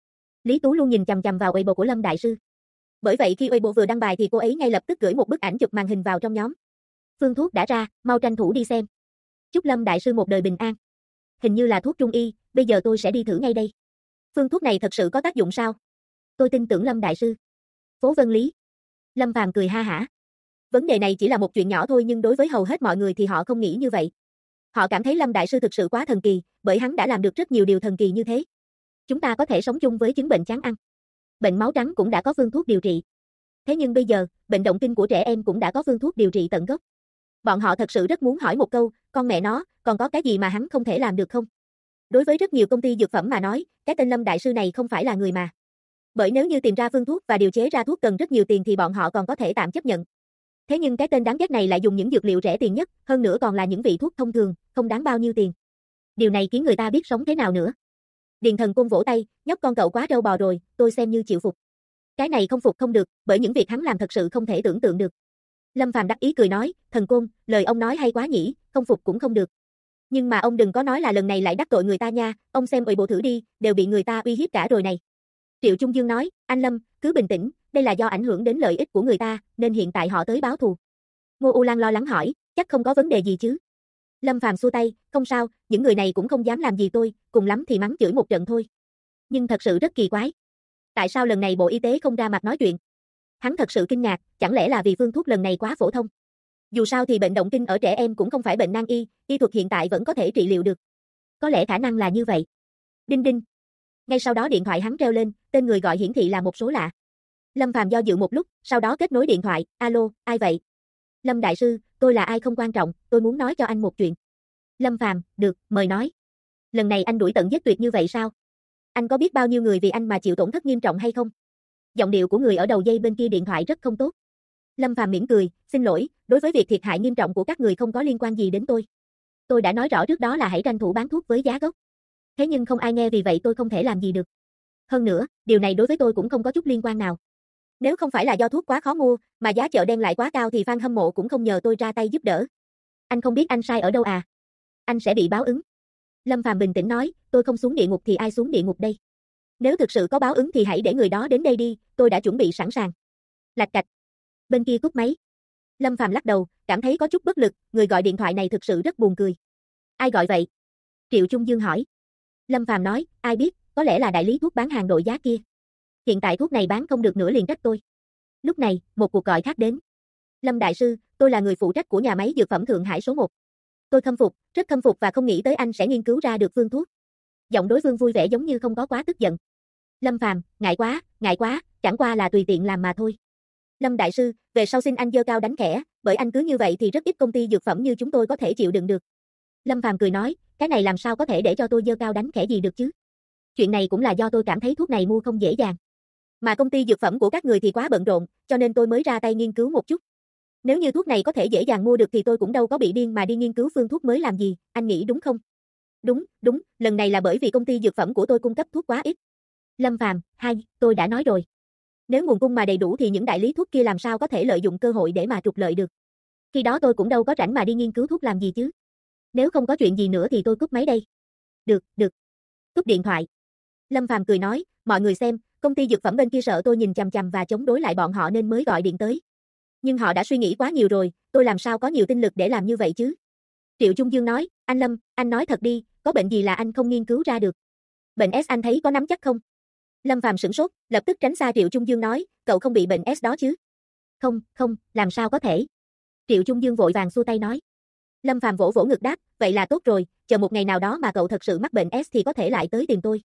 Lý Tú luôn nhìn chằm chằm vào Weibo của Lâm đại sư. Bởi vậy khi Weibo vừa đăng bài thì cô ấy ngay lập tức gửi một bức ảnh chụp màn hình vào trong nhóm. Phương thuốc đã ra, mau tranh thủ đi xem. Chúc Lâm đại sư một đời bình an. Hình như là thuốc trung y, bây giờ tôi sẽ đi thử ngay đây. Phương thuốc này thật sự có tác dụng sao? Tôi tin tưởng Lâm đại sư. Phố Vân Lý. Lâm Phàm cười ha hả. Vấn đề này chỉ là một chuyện nhỏ thôi nhưng đối với hầu hết mọi người thì họ không nghĩ như vậy. Họ cảm thấy Lâm đại sư thực sự quá thần kỳ, bởi hắn đã làm được rất nhiều điều thần kỳ như thế. Chúng ta có thể sống chung với chứng bệnh chán ăn. Bệnh máu trắng cũng đã có phương thuốc điều trị. Thế nhưng bây giờ, bệnh động kinh của trẻ em cũng đã có phương thuốc điều trị tận gốc. Bọn họ thật sự rất muốn hỏi một câu, con mẹ nó, còn có cái gì mà hắn không thể làm được không? Đối với rất nhiều công ty dược phẩm mà nói, cái tên Lâm đại sư này không phải là người mà. Bởi nếu như tìm ra phương thuốc và điều chế ra thuốc cần rất nhiều tiền thì bọn họ còn có thể tạm chấp nhận. Thế nhưng cái tên đáng ghét này lại dùng những dược liệu rẻ tiền nhất, hơn nữa còn là những vị thuốc thông thường, không đáng bao nhiêu tiền. Điều này khiến người ta biết sống thế nào nữa. Điền Thần Côn vỗ tay, nhóc con cậu quá trâu bò rồi, tôi xem như chịu phục. Cái này không phục không được, bởi những việc hắn làm thật sự không thể tưởng tượng được. Lâm Phàm đắc ý cười nói, Thần Côn, lời ông nói hay quá nhỉ, không phục cũng không được. Nhưng mà ông đừng có nói là lần này lại đắc tội người ta nha, ông xem bộ thử đi, đều bị người ta uy hiếp cả rồi này. Triệu Trung Dương nói, anh Lâm, cứ bình tĩnh, đây là do ảnh hưởng đến lợi ích của người ta, nên hiện tại họ tới báo thù. Ngô U Lan lo lắng hỏi, chắc không có vấn đề gì chứ? Lâm Phàm xua tay, không sao, những người này cũng không dám làm gì tôi, cùng lắm thì mắng chửi một trận thôi. Nhưng thật sự rất kỳ quái. Tại sao lần này Bộ Y tế không ra mặt nói chuyện? Hắn thật sự kinh ngạc, chẳng lẽ là vì phương thuốc lần này quá phổ thông? Dù sao thì bệnh động kinh ở trẻ em cũng không phải bệnh nan y, y thuật hiện tại vẫn có thể trị liệu được. Có lẽ khả năng là như vậy. Đinh đinh. Ngay sau đó điện thoại hắn reo lên, tên người gọi hiển thị là một số lạ. Lâm Phàm do dự một lúc, sau đó kết nối điện thoại, alo, ai vậy? Lâm đại sư, tôi là ai không quan trọng, tôi muốn nói cho anh một chuyện. Lâm Phàm, được, mời nói. Lần này anh đuổi tận giết tuyệt như vậy sao? Anh có biết bao nhiêu người vì anh mà chịu tổn thất nghiêm trọng hay không? Giọng điệu của người ở đầu dây bên kia điện thoại rất không tốt. Lâm Phàm mỉm cười, xin lỗi, đối với việc thiệt hại nghiêm trọng của các người không có liên quan gì đến tôi. Tôi đã nói rõ trước đó là hãy tranh thủ bán thuốc với giá gốc. Thế nhưng không ai nghe vì vậy tôi không thể làm gì được. Hơn nữa, điều này đối với tôi cũng không có chút liên quan nào. Nếu không phải là do thuốc quá khó mua, mà giá chợ đen lại quá cao thì fan hâm mộ cũng không nhờ tôi ra tay giúp đỡ. Anh không biết anh sai ở đâu à? Anh sẽ bị báo ứng. Lâm Phàm bình tĩnh nói, tôi không xuống địa ngục thì ai xuống địa ngục đây? Nếu thực sự có báo ứng thì hãy để người đó đến đây đi, tôi đã chuẩn bị sẵn sàng. Lạch cạch. Bên kia cúp máy. Lâm Phàm lắc đầu, cảm thấy có chút bất lực, người gọi điện thoại này thực sự rất buồn cười. Ai gọi vậy? Triệu Trung Dương hỏi. Lâm Phàm nói, ai biết, có lẽ là đại lý thuốc bán hàng đội giá kia. Hiện tại thuốc này bán không được nữa liền trách tôi. Lúc này, một cuộc gọi khác đến. Lâm đại sư, tôi là người phụ trách của nhà máy dược phẩm Thượng Hải số 1. Tôi khâm phục, rất khâm phục và không nghĩ tới anh sẽ nghiên cứu ra được phương thuốc. Giọng đối phương vui vẻ giống như không có quá tức giận. Lâm Phàm, ngại quá, chẳng qua là tùy tiện làm mà thôi. Lâm đại sư, về sau xin anh giơ cao đánh khẽ, bởi anh cứ như vậy thì rất ít công ty dược phẩm như chúng tôi có thể chịu đựng được. Lâm Phàm cười nói, cái này làm sao có thể để cho tôi giơ cao đánh khẽ gì được chứ? Chuyện này cũng là do tôi cảm thấy thuốc này mua không dễ dàng. Mà công ty dược phẩm của các người thì quá bận rộn, cho nên tôi mới ra tay nghiên cứu một chút. Nếu như thuốc này có thể dễ dàng mua được thì tôi cũng đâu có bị điên mà đi nghiên cứu phương thuốc mới làm gì, anh nghĩ đúng không? Đúng, lần này là bởi vì công ty dược phẩm của tôi cung cấp thuốc quá ít. Lâm Phàm, tôi đã nói rồi. Nếu nguồn cung mà đầy đủ thì những đại lý thuốc kia làm sao có thể lợi dụng cơ hội để mà trục lợi được. Khi đó tôi cũng đâu có rảnh mà đi nghiên cứu thuốc làm gì chứ. Nếu không có chuyện gì nữa thì tôi cúp máy đây. Được. Cúp điện thoại. Lâm Phàm cười nói, mọi người xem, công ty dược phẩm bên kia sợ tôi nhìn chằm chằm và chống đối lại bọn họ nên mới gọi điện tới. Nhưng họ đã suy nghĩ quá nhiều rồi, tôi làm sao có nhiều tinh lực để làm như vậy chứ? Triệu Trung Dương nói, anh Lâm, anh nói thật đi, có bệnh gì là anh không nghiên cứu ra được? Bệnh S anh thấy có nắm chắc không? Lâm Phàm sửng sốt, lập tức tránh xa Triệu Trung Dương nói, cậu không bị bệnh S đó chứ? Không, làm sao có thể? Triệu Trung Dương vội vàng xua tay nói. Lâm Phàm vỗ vỗ ngực đáp, vậy là tốt rồi, chờ một ngày nào đó mà cậu thật sự mắc bệnh S thì có thể lại tới tìm tôi.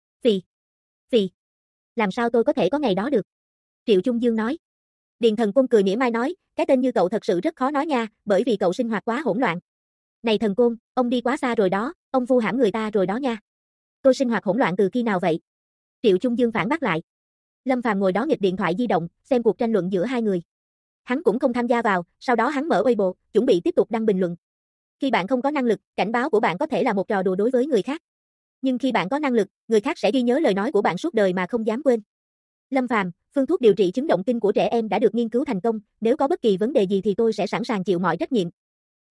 Phì. Làm sao tôi có thể có ngày đó được? Triệu Trung Dương nói. Điền Thần Côn cười mỉa mai nói, cái tên như cậu thật sự rất khó nói nha, bởi vì cậu sinh hoạt quá hỗn loạn. Này Thần Côn, ông đi quá xa rồi đó, ông vu hãm người ta rồi đó nha. Tôi sinh hoạt hỗn loạn từ khi nào vậy? Triệu Trung Dương phản bác lại. Lâm Phàm ngồi đó nghịch điện thoại di động, xem cuộc tranh luận giữa hai người. Hắn cũng không tham gia vào, sau đó hắn mở Weibo, chuẩn bị tiếp tục đăng bình luận. Khi bạn không có năng lực, cảnh báo của bạn có thể là một trò đùa đối với người khác. Nhưng khi bạn có năng lực, người khác sẽ ghi nhớ lời nói của bạn suốt đời mà không dám quên. Lâm Phàm, phương thuốc điều trị chứng động kinh của trẻ em đã được nghiên cứu thành công, nếu có bất kỳ vấn đề gì thì tôi sẽ sẵn sàng chịu mọi trách nhiệm.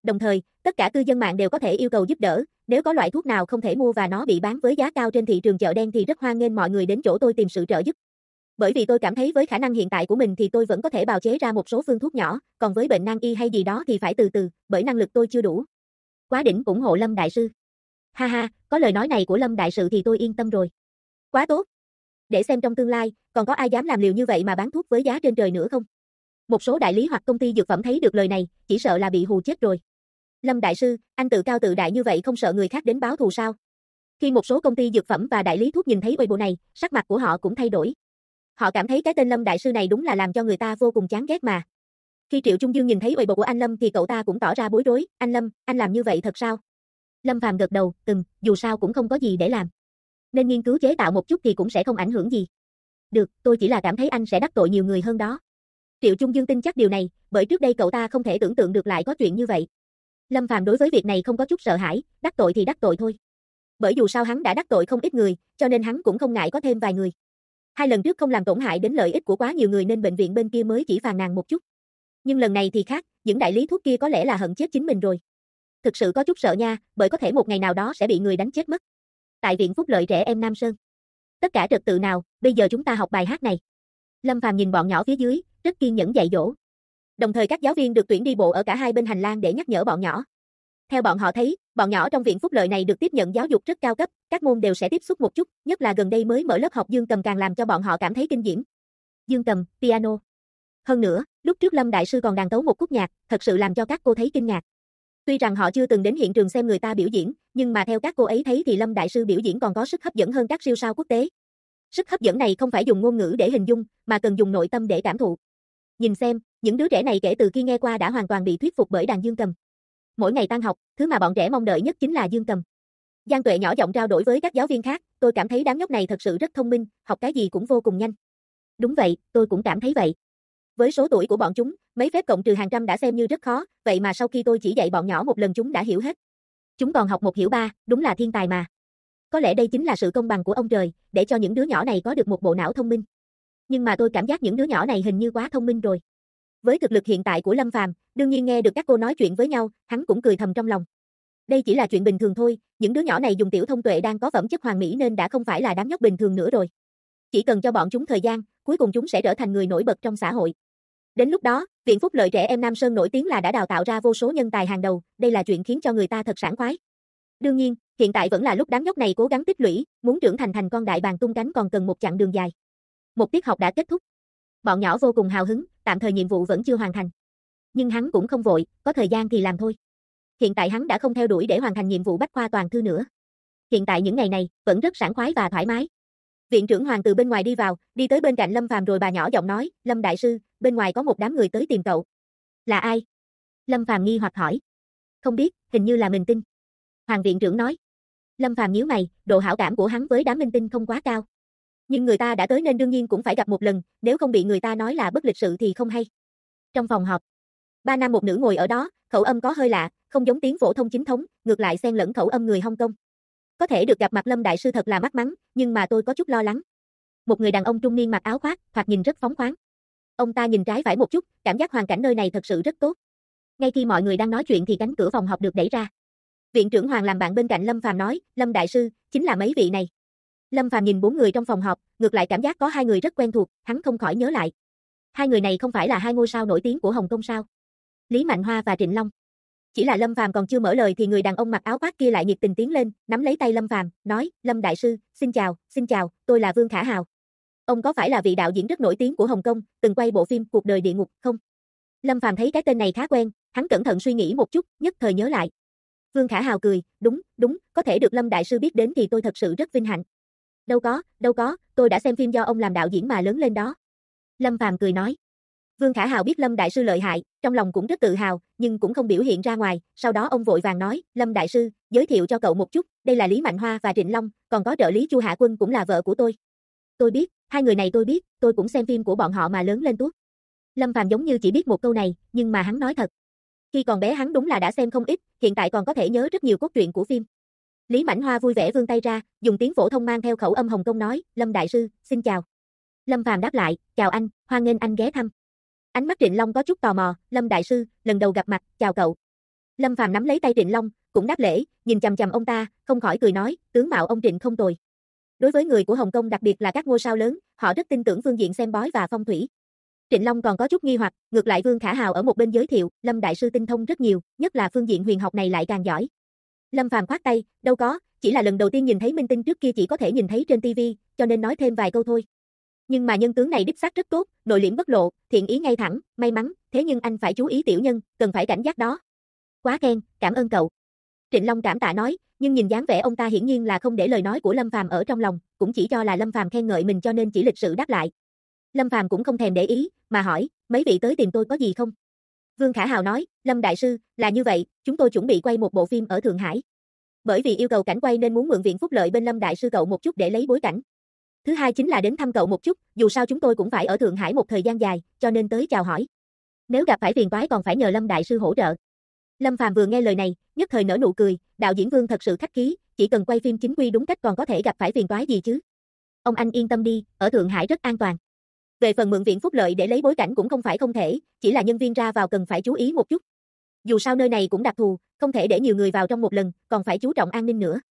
Đồng thời, tất cả cư dân mạng đều có thể yêu cầu giúp đỡ, nếu có loại thuốc nào không thể mua và nó bị bán với giá cao trên thị trường chợ đen thì rất hoan nghênh mọi người đến chỗ tôi tìm sự trợ giúp. Bởi vì tôi cảm thấy với khả năng hiện tại của mình thì tôi vẫn có thể bào chế ra một số phương thuốc nhỏ, còn với bệnh nan y hay gì đó thì phải từ từ, bởi năng lực tôi chưa đủ. Quá đỉnh, ủng hộ Lâm đại sư. Ha ha, có lời nói này của Lâm đại sự thì tôi yên tâm rồi. Quá tốt. Để xem trong tương lai, còn có ai dám làm liều như vậy mà bán thuốc với giá trên trời nữa không? Một số đại lý hoặc công ty dược phẩm thấy được lời này, chỉ sợ là bị hù chết rồi. Lâm đại sư, anh tự cao tự đại như vậy không sợ người khác đến báo thù sao? Khi một số công ty dược phẩm và đại lý thuốc nhìn thấy Weibo này, sắc mặt của họ cũng thay đổi. Họ cảm thấy cái tên Lâm đại sư này đúng là làm cho người ta vô cùng chán ghét mà. Khi Triệu Trung Dương nhìn thấy Weibo của anh Lâm thì cậu ta cũng tỏ ra bối rối, anh Lâm, anh làm như vậy thật sao? Lâm Phàm gật đầu, dù sao cũng không có gì để làm. Nên nghiên cứu chế tạo một chút thì cũng sẽ không ảnh hưởng gì. Được, tôi chỉ là cảm thấy anh sẽ đắc tội nhiều người hơn đó. Triệu Trung Dương tin chắc điều này, bởi trước đây cậu ta không thể tưởng tượng được lại có chuyện như vậy. Lâm Phàm đối với việc này không có chút sợ hãi, đắc tội thì đắc tội thôi. Bởi dù sao hắn đã đắc tội không ít người, cho nên hắn cũng không ngại có thêm vài người. 2 lần trước không làm tổn hại đến lợi ích của quá nhiều người nên bệnh viện bên kia mới chỉ phàn nàn một chút. Nhưng lần này thì khác, những đại lý thuốc kia có lẽ là hận chết chính mình rồi. Thực sự có chút sợ nha, bởi có thể một ngày nào đó sẽ bị người đánh chết mất. Tại Viện Phúc Lợi Trẻ Em Nam Sơn. Tất cả trật tự nào, bây giờ chúng ta học bài hát này. Lâm Phàm nhìn bọn nhỏ phía dưới, rất kiên nhẫn dạy dỗ. Đồng thời các giáo viên được tuyển đi bộ ở cả hai bên hành lang để nhắc nhở bọn nhỏ. Theo bọn họ thấy, bọn nhỏ trong viện phúc lợi này được tiếp nhận giáo dục rất cao cấp, các môn đều sẽ tiếp xúc một chút, nhất là gần đây mới mở lớp học dương cầm càng làm cho bọn họ cảm thấy kinh diễm. Dương cầm, piano. Hơn nữa, lúc trước Lâm đại sư còn đàn tấu một khúc nhạc, thật sự làm cho các cô thấy kinh ngạc. Tuy rằng họ chưa từng đến hiện trường xem người ta biểu diễn, nhưng mà theo các cô ấy thấy thì Lâm đại sư biểu diễn còn có sức hấp dẫn hơn các siêu sao quốc tế. Sức hấp dẫn này không phải dùng ngôn ngữ để hình dung, mà cần dùng nội tâm để cảm thụ. Nhìn xem, những đứa trẻ này kể từ khi nghe qua đã hoàn toàn bị thuyết phục bởi đàn dương cầm. Mỗi ngày tan học, thứ mà bọn trẻ mong đợi nhất chính là dương cầm. Giang Tuệ nhỏ giọng trao đổi với các giáo viên khác, tôi cảm thấy đám nhóc này thật sự rất thông minh, học cái gì cũng vô cùng nhanh. Đúng vậy, tôi cũng cảm thấy vậy. Với số tuổi của bọn chúng, mấy phép cộng trừ hàng trăm đã xem như rất khó, vậy mà sau khi tôi chỉ dạy bọn nhỏ một lần chúng đã hiểu hết. Chúng còn học 1 hiểu 3, đúng là thiên tài mà. Có lẽ đây chính là sự công bằng của ông trời, để cho những đứa nhỏ này có được một bộ não thông minh. Nhưng mà tôi cảm giác những đứa nhỏ này hình như quá thông minh rồi. Với thực lực hiện tại của Lâm Phàm, đương nhiên nghe được các cô nói chuyện với nhau, hắn cũng cười thầm trong lòng. Đây chỉ là chuyện bình thường thôi, những đứa nhỏ này dùng tiểu thông tuệ đang có phẩm chất hoàn mỹ nên đã không phải là đám nhóc bình thường nữa rồi. Chỉ cần cho bọn chúng thời gian, cuối cùng chúng sẽ trở thành người nổi bật trong xã hội. Đến lúc đó, Viện Phúc Lợi Trẻ Em Nam Sơn nổi tiếng là đã đào tạo ra vô số nhân tài hàng đầu, đây là chuyện khiến cho người ta thật sảng khoái. Đương nhiên, hiện tại vẫn là lúc đám nhóc này cố gắng tích lũy, muốn trưởng thành con đại bàng tung cánh còn cần một chặng đường dài. Một tiết học đã kết thúc. Bọn nhỏ vô cùng hào hứng, tạm thời nhiệm vụ vẫn chưa hoàn thành. Nhưng hắn cũng không vội, có thời gian thì làm thôi. Hiện tại hắn đã không theo đuổi để hoàn thành nhiệm vụ bách khoa toàn thư nữa. Hiện tại những ngày này, vẫn rất sảng khoái và thoải mái. Viện trưởng Hoàng từ bên ngoài đi vào, đi tới bên cạnh Lâm Phàm rồi bà nhỏ giọng nói, Lâm đại sư, bên ngoài có một đám người tới tìm cậu. Là ai? Lâm Phàm nghi hoặc hỏi. Không biết, hình như là minh tinh. Hoàng viện trưởng nói. Lâm Phàm nhíu mày, độ hảo cảm của hắn với đám minh tinh không quá cao. Nhưng người ta đã tới nên đương nhiên cũng phải gặp một lần, nếu không bị người ta nói là bất lịch sự thì không hay. Trong phòng họp, 3 nam một nữ ngồi ở đó, khẩu âm có hơi lạ, không giống tiếng phổ thông chính thống, ngược lại xen lẫn khẩu âm người Hồng Kông. Có thể được gặp mặt Lâm đại sư thật là mắc mắn, nhưng mà tôi có chút lo lắng. Một người đàn ông trung niên mặc áo khoác, thoạt nhìn rất phóng khoáng. Ông ta nhìn trái phải một chút, cảm giác hoàn cảnh nơi này thật sự rất tốt. Ngay khi mọi người đang nói chuyện thì cánh cửa phòng họp được đẩy ra. Viện trưởng Hoàng làm bạn bên cạnh Lâm Phàm nói, Lâm đại sư, chính là mấy vị này. Lâm Phàm nhìn 4 người trong phòng họp, ngược lại cảm giác có 2 người rất quen thuộc, hắn không khỏi nhớ lại. 2 người này không phải là 2 ngôi sao nổi tiếng của Hồng Kông sao? Lý Mạnh Hoa và Trịnh Long. Chỉ là Lâm Phàm còn chưa mở lời thì người đàn ông mặc áo khoác kia lại nhiệt tình tiến lên, nắm lấy tay Lâm Phàm, nói, Lâm đại sư, xin chào, tôi là Vương Khả Hào. Ông có phải là vị đạo diễn rất nổi tiếng của Hồng Kông, từng quay bộ phim Cuộc đời địa ngục không? Lâm Phàm thấy cái tên này khá quen, hắn cẩn thận suy nghĩ một chút, nhất thời nhớ lại. Vương Khả Hào cười, đúng, có thể được Lâm đại sư biết đến thì tôi thật sự rất vinh hạnh. Đâu có, tôi đã xem phim do ông làm đạo diễn mà lớn lên đó. Lâm Phàm cười nói. Vương Khả Hào biết Lâm đại sư lợi hại, trong lòng cũng rất tự hào, nhưng cũng không biểu hiện ra ngoài, sau đó ông vội vàng nói, Lâm đại sư, giới thiệu cho cậu một chút, đây là Lý Mạnh Hoa và Trịnh Long, còn có trợ lý Chu Hạ Quân cũng là vợ của tôi. Tôi biết, 2 người này tôi biết, tôi cũng xem phim của bọn họ mà lớn lên tuốt. Lâm Phàm giống như chỉ biết một câu này, nhưng mà hắn nói thật. Khi còn bé hắn đúng là đã xem không ít, hiện tại còn có thể nhớ rất nhiều cốt truyện của phim. Lý Mạnh Hoa vui vẻ vươn tay ra, dùng tiếng phổ thông mang theo khẩu âm Hồng Kông nói, Lâm đại sư, xin chào. Lâm Phàm đáp lại, chào anh, hoan nghênh anh ghé thăm. Ánh mắt Trịnh Long có chút tò mò, Lâm đại sư, lần đầu gặp mặt, chào cậu. Lâm Phàm nắm lấy tay Trịnh Long, cũng đáp lễ, nhìn chằm chằm ông ta, không khỏi cười nói, tướng mạo ông Trịnh không tồi. Đối với người của Hồng Kông đặc biệt là các ngôi sao lớn, họ rất tin tưởng phương diện xem bói và phong thủy. Trịnh Long còn có chút nghi hoặc, ngược lại Vương Khả Hào ở một bên giới thiệu, Lâm đại sư tinh thông rất nhiều, nhất là phương diện huyền học này lại càng giỏi. Lâm Phàm khoát tay, đâu có, chỉ là lần đầu tiên nhìn thấy minh tinh, trước kia chỉ có thể nhìn thấy trên TV, cho nên nói thêm vài câu thôi. Nhưng mà nhân tướng này đích xác rất tốt, nội liễm bất lộ, thiện ý ngay thẳng, may mắn, thế nhưng anh phải chú ý tiểu nhân, cần phải cảnh giác đó. Quá khen, cảm ơn cậu. Trịnh Long cảm tạ nói, nhưng nhìn dáng vẻ ông ta hiển nhiên là không để lời nói của Lâm Phàm ở trong lòng, cũng chỉ cho là Lâm Phàm khen ngợi mình cho nên chỉ lịch sự đáp lại. Lâm Phàm cũng không thèm để ý, mà hỏi, mấy vị tới tìm tôi có gì không? Vương Khả Hào nói, Lâm đại sư, là như vậy, chúng tôi chuẩn bị quay một bộ phim ở Thượng Hải. Bởi vì yêu cầu cảnh quay nên muốn mượn viện phúc lợi bên Lâm đại sư cậu một chút để lấy bối cảnh. Thứ hai chính là đến thăm cậu một chút, dù sao chúng tôi cũng phải ở Thượng Hải một thời gian dài, cho nên tới chào hỏi. Nếu gặp phải phiền toái còn phải nhờ Lâm đại sư hỗ trợ. Lâm Phàm vừa nghe lời này, nhất thời nở nụ cười, đạo diễn Vương thật sự khách khí, chỉ cần quay phim chính quy đúng cách còn có thể gặp phải phiền toái gì chứ. Ông anh yên tâm đi, ở Thượng Hải rất an toàn. Về phần mượn viện phúc lợi để lấy bối cảnh cũng không phải không thể, chỉ là nhân viên ra vào cần phải chú ý một chút. Dù sao nơi này cũng đặc thù, không thể để nhiều người vào trong một lần, còn phải chú trọng an ninh nữa.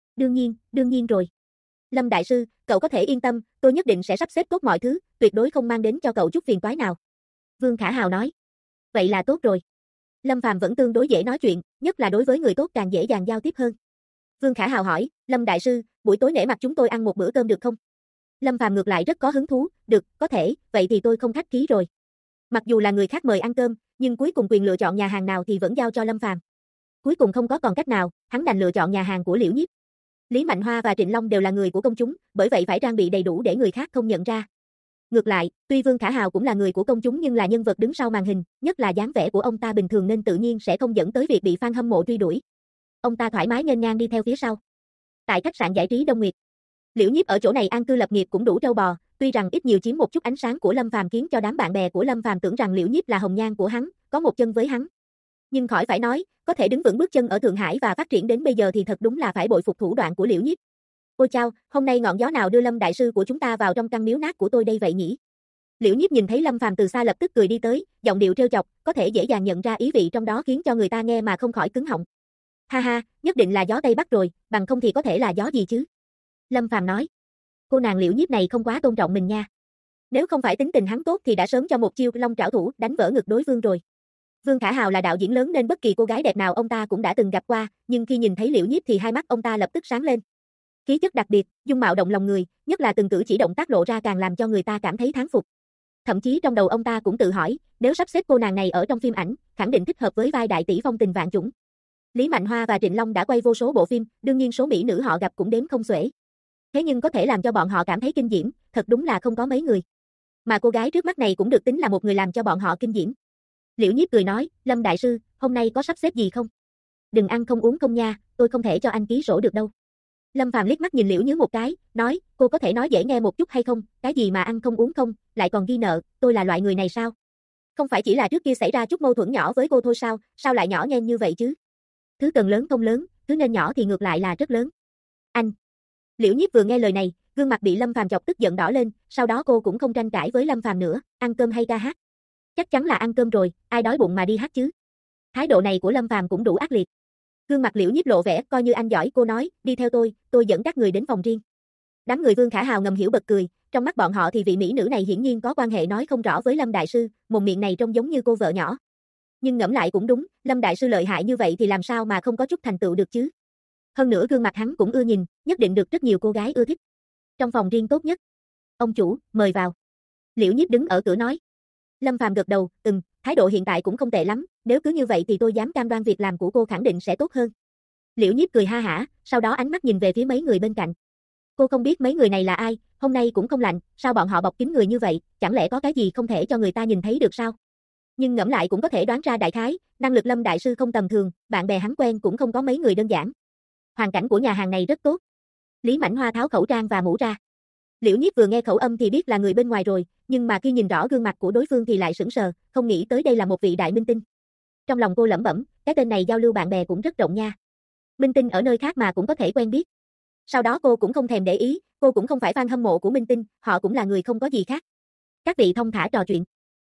Đương nhiên rồi. Lâm đại sư, cậu có thể yên tâm, tôi nhất định sẽ sắp xếp tốt mọi thứ, tuyệt đối không mang đến cho cậu chút phiền toái nào. Vương Khả Hào nói. Vậy là tốt rồi. Lâm Phàm vẫn tương đối dễ nói chuyện, nhất là đối với người tốt càng dễ dàng giao tiếp hơn. Vương Khả Hào hỏi, Lâm đại sư, buổi tối nể mặt chúng tôi ăn một bữa cơm được không? Lâm Phàm ngược lại rất có hứng thú, được, có thể, vậy thì tôi không khách khí rồi. Mặc dù là người khác mời ăn cơm, nhưng cuối cùng quyền lựa chọn nhà hàng nào thì vẫn giao cho Lâm Phàm. Cuối cùng không có còn cách nào, hắn đành lựa chọn nhà hàng của Liễu Nhiếp. Lý Mạnh Hoa và Trịnh Long đều là người của công chúng, bởi vậy phải trang bị đầy đủ để người khác không nhận ra. Ngược lại, tuy Vương Khả Hào cũng là người của công chúng nhưng là nhân vật đứng sau màn hình, nhất là dáng vẻ của ông ta bình thường nên tự nhiên sẽ không dẫn tới việc bị fan hâm mộ truy đuổi. Ông ta thoải mái nghênh ngang đi theo phía sau. Tại khách sạn giải trí Đông Nguyệt, Liễu Nhiếp ở chỗ này an cư lập nghiệp cũng đủ trâu bò, tuy rằng ít nhiều chiếm một chút ánh sáng của Lâm Phàm khiến cho đám bạn bè của Lâm Phàm tưởng rằng Liễu Nhiếp là hồng nhan của hắn, có một chân với hắn. Nhưng khỏi phải nói, có thể đứng vững bước chân ở Thượng Hải và phát triển đến bây giờ thì thật đúng là phải bội phục thủ đoạn của Liễu Nhiếp. Ôi chao, hôm nay ngọn gió nào đưa Lâm đại sư của chúng ta vào trong căn miếu nát của tôi đây vậy nhỉ? Liễu Nhiếp nhìn thấy Lâm Phàm từ xa lập tức cười đi tới, giọng điệu trêu chọc, có thể dễ dàng nhận ra ý vị trong đó khiến cho người ta nghe mà không khỏi cứng họng. Ha ha, nhất định là gió Tây Bắc rồi, bằng không thì có thể là gió gì chứ? Lâm Phàm nói. Cô nàng Liễu Nhiếp này không quá tôn trọng mình nha. Nếu không phải tính tình hắn tốt thì đã sớm cho một chiêu long trảo thủ đánh vỡ ngực đối phương rồi. Vương Khả Hào là đạo diễn lớn nên bất kỳ cô gái đẹp nào ông ta cũng đã từng gặp qua, nhưng khi nhìn thấy Liễu Nhiếp thì hai mắt ông ta lập tức sáng lên. Khí chất đặc biệt, dung mạo động lòng người, nhất là từng cử chỉ động tác lộ ra càng làm cho người ta cảm thấy thán phục. Thậm chí trong đầu ông ta cũng tự hỏi, nếu sắp xếp cô nàng này ở trong phim ảnh, khẳng định thích hợp với vai đại tỷ phong tình vạn chủng. Lý Mạnh Hoa và Trịnh Long đã quay vô số bộ phim, đương nhiên số mỹ nữ họ gặp cũng đếm không xuể. Thế nhưng có thể làm cho bọn họ cảm thấy kinh diễm, thật đúng là không có mấy người. Mà cô gái trước mắt này cũng được tính là một người làm cho bọn họ kinh diễm. Liễu Nhiếp cười nói, Lâm đại sư, hôm nay có sắp xếp gì không? Đừng ăn không uống không nha, tôi không thể cho anh ký sổ được đâu. Lâm Phàm liếc mắt nhìn Liễu Nhiếp một cái, nói, cô có thể nói dễ nghe một chút hay không, cái gì mà ăn không uống không, lại còn ghi nợ, tôi là loại người này sao? Không phải chỉ là trước kia xảy ra chút mâu thuẫn nhỏ với cô thôi sao lại nhỏ nhen như vậy chứ? Thứ cần lớn không lớn, thứ nên nhỏ thì ngược lại là rất lớn. Anh. Liễu Nhiếp vừa nghe lời này, gương mặt bị Lâm Phàm chọc tức giận đỏ lên, sau đó cô cũng không tranh cãi với Lâm Phàm nữa, ăn cơm hay ca hát? Chắc chắn là ăn cơm rồi, ai đói bụng mà đi hát chứ? Thái độ này của Lâm Phàm cũng đủ ác liệt. Gương mặt Liễu Nhiếp lộ vẻ, coi như anh giỏi, cô nói, đi theo tôi dẫn các người đến phòng riêng. Đám người Vương Khả Hào ngầm hiểu bật cười, trong mắt bọn họ thì vị mỹ nữ này hiển nhiên có quan hệ nói không rõ với Lâm đại sư, mồm miệng này trông giống như cô vợ nhỏ. Nhưng ngẫm lại cũng đúng, Lâm đại sư lợi hại như vậy thì làm sao mà không có chút thành tựu được chứ? Hơn nữa gương mặt hắn cũng ưa nhìn, nhất định được rất nhiều cô gái ưa thích. Trong phòng riêng tốt nhất. Ông chủ, mời vào. Liễu Nhiếp đứng ở cửa nói. Lâm Phàm gật đầu, thái độ hiện tại cũng không tệ lắm, nếu cứ như vậy thì tôi dám cam đoan việc làm của cô khẳng định sẽ tốt hơn. Liễu Nhiếp cười ha hả, sau đó ánh mắt nhìn về phía mấy người bên cạnh. Cô không biết mấy người này là ai, hôm nay cũng không lạnh, sao bọn họ bọc kín người như vậy, chẳng lẽ có cái gì không thể cho người ta nhìn thấy được sao? Nhưng ngẫm lại cũng có thể đoán ra đại khái, năng lực Lâm đại sư không tầm thường, bạn bè hắn quen cũng không có mấy người đơn giản. Hoàn cảnh của nhà hàng này rất tốt. Lý Mạnh Hoa tháo khẩu trang và mũ ra. Liễu Nhiếp vừa nghe khẩu âm thì biết là người bên ngoài rồi, nhưng mà khi nhìn rõ gương mặt của đối phương thì lại sững sờ, không nghĩ tới đây là một vị đại minh tinh. Trong lòng cô lẩm bẩm, cái tên này giao lưu bạn bè cũng rất rộng nha. Minh tinh ở nơi khác mà cũng có thể quen biết. Sau đó cô cũng không thèm để ý, cô cũng không phải fan hâm mộ của minh tinh, họ cũng là người không có gì khác. Các vị thông thả trò chuyện.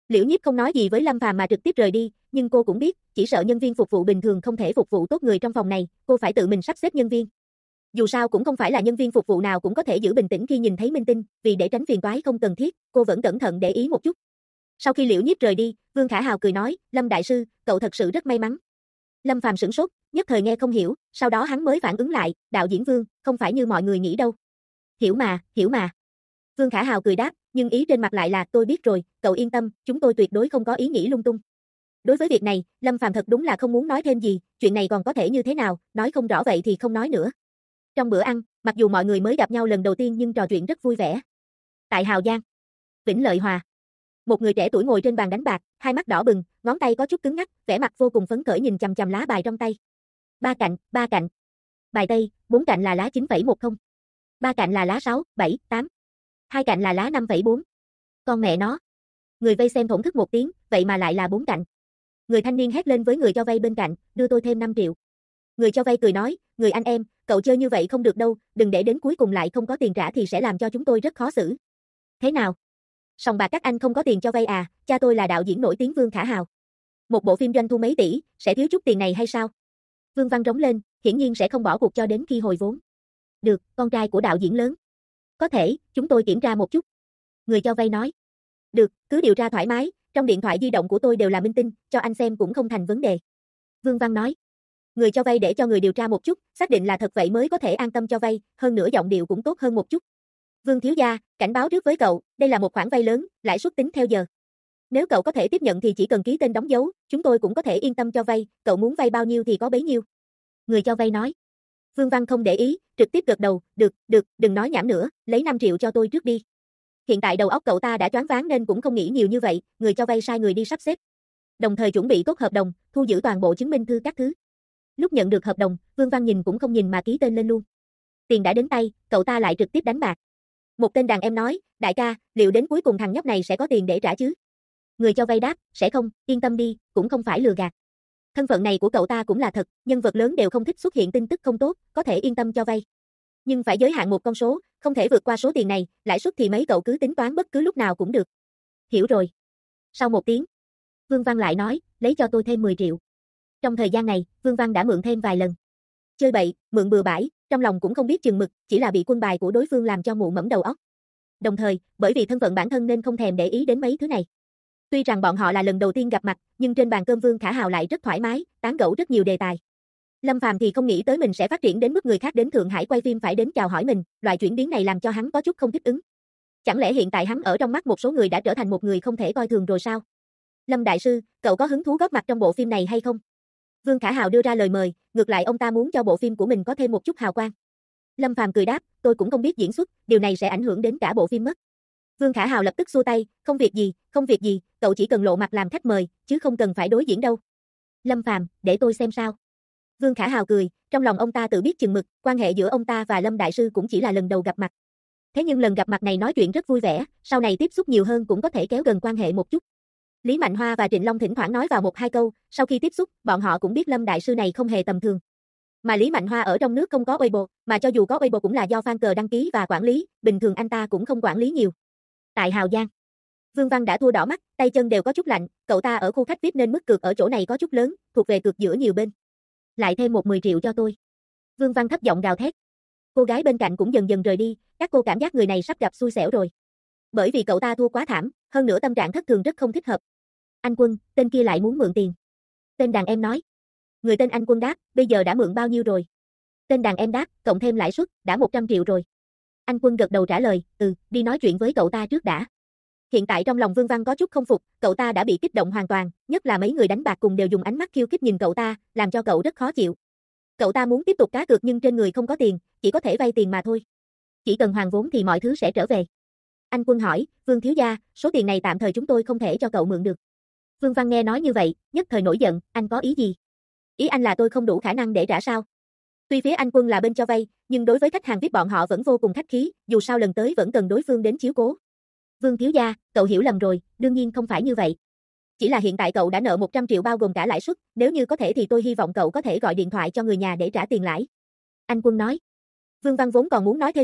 Liễu Nhiếp không nói gì với Lâm Phàm mà trực tiếp rời đi, nhưng cô cũng biết, chỉ sợ nhân viên phục vụ bình thường không thể phục vụ tốt người trong phòng này, cô phải tự mình sắp xếp nhân viên. Dù sao cũng không phải là nhân viên phục vụ nào cũng có thể giữ bình tĩnh khi nhìn thấy minh tinh, vì để tránh phiền toái không cần thiết, cô vẫn cẩn thận để ý một chút. Sau khi Liễu Nhiếp rời đi, Vương Khả Hào cười nói, Lâm đại sư, cậu thật sự rất may mắn. Lâm Phàm sửng sốt, nhất thời nghe không hiểu, sau đó hắn mới phản ứng lại, đạo diễn Vương, không phải như mọi người nghĩ đâu. Hiểu mà, hiểu mà. Vương Khả Hào cười đáp, nhưng ý trên mặt lại là, tôi biết rồi, cậu yên tâm, chúng tôi tuyệt đối không có ý nghĩ lung tung. Đối với việc này, Lâm Phàm thật đúng là không muốn nói thêm gì, chuyện này còn có thể như thế nào, nói không rõ vậy thì không nói nữa. Trong bữa ăn, mặc dù mọi người mới gặp nhau lần đầu tiên nhưng trò chuyện rất vui vẻ. Tại Hào Giang, Vĩnh Lợi Hòa, một người trẻ tuổi ngồi trên bàn đánh bạc, hai mắt đỏ bừng, ngón tay có chút cứng ngắc, vẻ mặt vô cùng phấn khởi nhìn chằm chằm lá bài trong tay. Ba cạnh, ba cạnh. Bài tây, bốn cạnh là lá 9,10. Ba cạnh là lá 6, 7, 8. Hai cạnh là lá 5,4. Con mẹ nó. Người vay xem thổn thức một tiếng, vậy mà lại là bốn cạnh. Người thanh niên hét lên với người cho vay bên cạnh, đưa tôi thêm 5 triệu. Người cho vay cười nói, người anh em, cậu chơi như vậy không được đâu, đừng để đến cuối cùng lại không có tiền trả thì sẽ làm cho chúng tôi rất khó xử. Thế nào? Sòng bạc các anh không có tiền cho vay à, cha tôi là đạo diễn nổi tiếng Vương Khả Hào. Một bộ phim doanh thu mấy tỷ, sẽ thiếu chút tiền này hay sao? Vương Văn rống lên, hiển nhiên sẽ không bỏ cuộc cho đến khi hồi vốn. Được, con trai của đạo diễn lớn. Có thể, chúng tôi kiểm tra một chút. Người cho vay nói. Được, cứ điều tra thoải mái, trong điện thoại di động của tôi đều là minh tinh, cho anh xem cũng không thành vấn đề. Vương Văn nói. Người cho vay để cho người điều tra một chút, xác định là thật vậy mới có thể an tâm cho vay, hơn nữa giọng điệu cũng tốt hơn một chút. Vương thiếu gia, cảnh báo trước với cậu, đây là một khoản vay lớn, lãi suất tính theo giờ. Nếu cậu có thể tiếp nhận thì chỉ cần ký tên đóng dấu, chúng tôi cũng có thể yên tâm cho vay, cậu muốn vay bao nhiêu thì có bấy nhiêu. Người cho vay nói. Vương Văn không để ý, trực tiếp gật đầu, được, đừng nói nhảm nữa, lấy 5 triệu cho tôi trước đi. Hiện tại đầu óc cậu ta đã choáng váng nên cũng không nghĩ nhiều như vậy, người cho vay sai người đi sắp xếp. Đồng thời chuẩn bị tốt hợp đồng, thu giữ toàn bộ chứng minh thư các thứ. Lúc nhận được hợp đồng, Vương Văn nhìn cũng không nhìn mà ký tên lên luôn. Tiền đã đến tay, cậu ta lại trực tiếp đánh bạc. Một tên đàn em nói, đại ca, liệu đến cuối cùng thằng nhóc này sẽ có tiền để trả chứ? Người cho vay đáp, sẽ không, yên tâm đi, cũng không phải lừa gạt. Thân phận này của cậu ta cũng là thật, nhân vật lớn đều không thích xuất hiện tin tức không tốt, có thể yên tâm cho vay. Nhưng phải giới hạn một con số, không thể vượt qua số tiền này, lãi suất thì mấy cậu cứ tính toán bất cứ lúc nào cũng được. Hiểu rồi. Sau một tiếng, Vương Văn lại nói, lấy cho tôi thêm 10 triệu. Trong thời gian này, Vương Văn đã mượn thêm vài lần. Chơi bậy, mượn bừa bãi, trong lòng cũng không biết chừng mực, chỉ là bị quân bài của đối phương làm cho mụ mẫm đầu óc. Đồng thời, bởi vì thân phận bản thân nên không thèm để ý đến mấy thứ này. Tuy rằng bọn họ là lần đầu tiên gặp mặt, nhưng trên bàn cơm Vương Khả Hào lại rất thoải mái, tán gẫu rất nhiều đề tài. Lâm Phàm thì không nghĩ tới mình sẽ phát triển đến mức người khác đến Thượng Hải quay phim phải đến chào hỏi mình, loại chuyển biến này làm cho hắn có chút không thích ứng. Chẳng lẽ hiện tại hắn ở trong mắt một số người đã trở thành một người không thể coi thường rồi sao? Lâm đại sư, cậu có hứng thú góp mặt trong bộ phim này hay không? Vương Khả Hào đưa ra lời mời, ngược lại ông ta muốn cho bộ phim của mình có thêm một chút hào quang. Lâm Phàm cười đáp, tôi cũng không biết diễn xuất, điều này sẽ ảnh hưởng đến cả bộ phim mất. Vương Khả Hào lập tức xua tay, không việc gì, cậu chỉ cần lộ mặt làm khách mời, chứ không cần phải đối diễn đâu. Lâm Phàm, để tôi xem sao. Vương Khả Hào cười, trong lòng ông ta tự biết chừng mực, quan hệ giữa ông ta và Lâm đại sư cũng chỉ là lần đầu gặp mặt. Thế nhưng lần gặp mặt này nói chuyện rất vui vẻ, sau này tiếp xúc nhiều hơn cũng có thể kéo gần quan hệ một chút. Lý Mạnh Hoa và Trịnh Long thỉnh thoảng nói vào một hai câu, sau khi tiếp xúc, bọn họ cũng biết Lâm đại sư này không hề tầm thường. Mà Lý Mạnh Hoa ở trong nước không có Weibo, mà cho dù có Weibo cũng là do fan cờ đăng ký và quản lý, bình thường anh ta cũng không quản lý nhiều. Tại Hào Giang, Vương Văn đã thua đỏ mắt, tay chân đều có chút lạnh, cậu ta ở khu khách VIP nên mức cược ở chỗ này có chút lớn, thuộc về cược giữa nhiều bên. Lại thêm một 10 triệu cho tôi. Vương Văn thấp giọng gào thét. Cô gái bên cạnh cũng dần dần rời đi, các cô cảm giác người này sắp gặp xui xẻo rồi. Bởi vì cậu ta thua quá thảm, hơn nữa tâm trạng thất thường rất không thích hợp. Anh Quân, tên kia lại muốn mượn tiền. Tên đàn em nói. Người tên Anh Quân đáp, bây giờ đã mượn bao nhiêu rồi? Tên đàn em đáp, cộng thêm lãi suất, đã 100 triệu rồi. Anh Quân gật đầu trả lời, đi nói chuyện với cậu ta trước đã. Hiện tại trong lòng Vương Văn có chút không phục, cậu ta đã bị kích động hoàn toàn, nhất là mấy người đánh bạc cùng đều dùng ánh mắt khiêu khích nhìn cậu ta, làm cho cậu rất khó chịu. Cậu ta muốn tiếp tục cá cược nhưng trên người không có tiền, chỉ có thể vay tiền mà thôi. Chỉ cần hoàn vốn thì mọi thứ sẽ trở về. Anh Quân hỏi, Vương thiếu gia, số tiền này tạm thời chúng tôi không thể cho cậu mượn được. Vương Văn nghe nói như vậy, nhất thời nổi giận, anh có ý gì? Ý anh là tôi không đủ khả năng để trả sao? Tuy phía Anh Quân là bên cho vay, nhưng đối với khách hàng VIP bọn họ vẫn vô cùng khách khí, dù sao lần tới vẫn cần đối phương đến chiếu cố. Vương thiếu gia, cậu hiểu lầm rồi, đương nhiên không phải như vậy. Chỉ là hiện tại cậu đã nợ 100 triệu bao gồm cả lãi suất, nếu như có thể thì tôi hy vọng cậu có thể gọi điện thoại cho người nhà để trả tiền lãi. Anh Quân nói. Vương Văn vốn còn muốn nói thêm gì,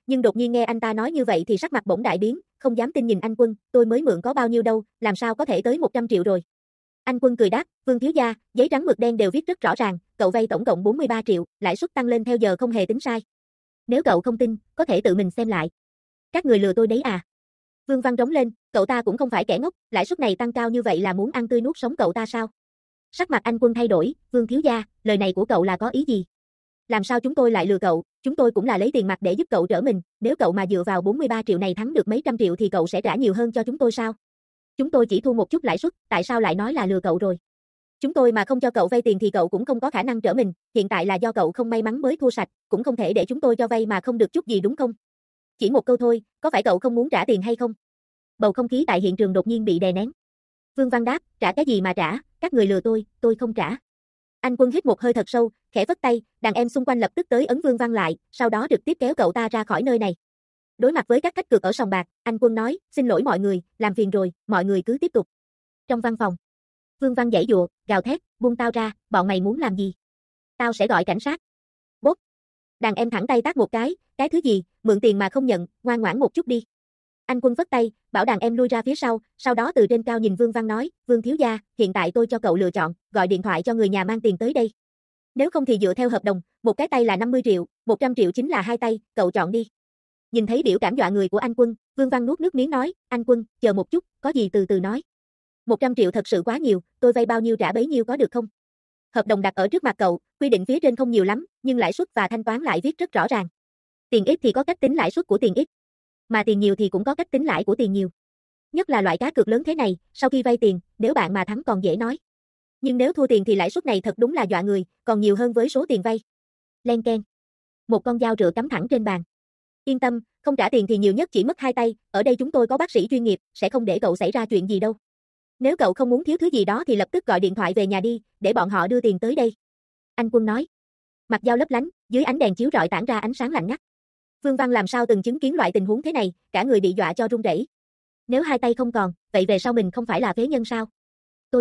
Nhưng đột nhiên nghe anh ta nói như vậy thì sắc mặt bỗng đại biến, không dám tin nhìn anh Quân, tôi mới mượn có bao nhiêu đâu, làm sao có thể tới 100 triệu rồi. Anh Quân cười đáp, Vương thiếu gia, giấy trắng mực đen đều viết rất rõ ràng, cậu vay tổng cộng 43 triệu, lãi suất tăng lên theo giờ không hề tính sai. Nếu cậu không tin, có thể tự mình xem lại. Các người lừa tôi đấy à? Vương Văn rống lên, cậu ta cũng không phải kẻ ngốc, lãi suất này tăng cao như vậy là muốn ăn tươi nuốt sống cậu ta sao? Sắc mặt anh Quân thay đổi, Vương thiếu gia, lời này của cậu là có ý gì? Làm sao chúng tôi lại lừa cậu, chúng tôi cũng là lấy tiền mặt để giúp cậu trở mình, nếu cậu mà dựa vào 43 triệu này thắng được mấy trăm triệu thì cậu sẽ trả nhiều hơn cho chúng tôi sao? Chúng tôi chỉ thu một chút lãi suất, tại sao lại nói là lừa cậu rồi? Chúng tôi mà không cho cậu vay tiền thì cậu cũng không có khả năng trở mình, hiện tại là do cậu không may mắn mới thua sạch, cũng không thể để chúng tôi cho vay mà không được chút gì đúng không? Chỉ một câu thôi, có phải cậu không muốn trả tiền hay không? Bầu không khí tại hiện trường đột nhiên bị đè nén. Vương Văn đáp, trả cái gì mà trả, các người lừa tôi không trả. Anh Quân hít một hơi thật sâu, khẽ vất tay, đàn em xung quanh lập tức tới ấn Vương Văn lại, sau đó trực tiếp kéo cậu ta ra khỏi nơi này. Đối mặt với các khách cược ở sòng bạc, anh Quân nói, xin lỗi mọi người, làm phiền rồi, mọi người cứ tiếp tục. Trong văn phòng, Vương Văn giãy giụa, gào thét, buông tao ra, bọn mày muốn làm gì? Tao sẽ gọi cảnh sát. Bốp. Đàn em thẳng tay tát một cái thứ gì, mượn tiền mà không nhận, ngoan ngoãn một chút đi. Anh Quân vất tay, bảo đàn em lui ra phía sau đó từ trên cao nhìn Vương Văn nói, Vương thiếu gia, hiện tại tôi cho cậu lựa chọn, gọi điện thoại cho người nhà mang tiền tới đây. Nếu không thì dựa theo hợp đồng, một cái tay là 50 triệu, 100 triệu chính là hai tay, cậu chọn đi. Nhìn thấy biểu cảm dọa người của anh Quân, Vương Văn nuốt nước miếng nói, anh Quân, chờ một chút, có gì từ từ nói. 100 triệu thật sự quá nhiều, tôi vay bao nhiêu trả bấy nhiêu có được không? Hợp đồng đặt ở trước mặt cậu, quy định phía trên không nhiều lắm, nhưng lãi suất và thanh toán lại viết rất rõ ràng. Tiền ít thì có cách tính lãi suất của tiền ít, mà tiền nhiều thì cũng có cách tính lãi của tiền nhiều. Nhất là loại cá cược lớn thế này, sau khi vay tiền, nếu bạn mà thắng còn dễ nói. Nhưng nếu thua tiền thì lãi suất này thật đúng là dọa người, còn nhiều hơn với số tiền vay. Len keng. Một con dao rựa cắm thẳng trên bàn. Yên tâm, không trả tiền thì nhiều nhất chỉ mất hai tay, ở đây chúng tôi có bác sĩ chuyên nghiệp, sẽ không để cậu xảy ra chuyện gì đâu. Nếu cậu không muốn thiếu thứ gì đó thì lập tức gọi điện thoại về nhà đi, để bọn họ đưa tiền tới đây. Anh Quân nói. Mặt dao lấp lánh, dưới ánh đèn chiếu rọi tản ra ánh sáng lạnh ngắt. Vương Văn làm sao từng chứng kiến loại tình huống thế này, cả người bị dọa cho run rẩy. Nếu hai tay không còn, vậy về sau mình không phải là phế nhân sao? Tôi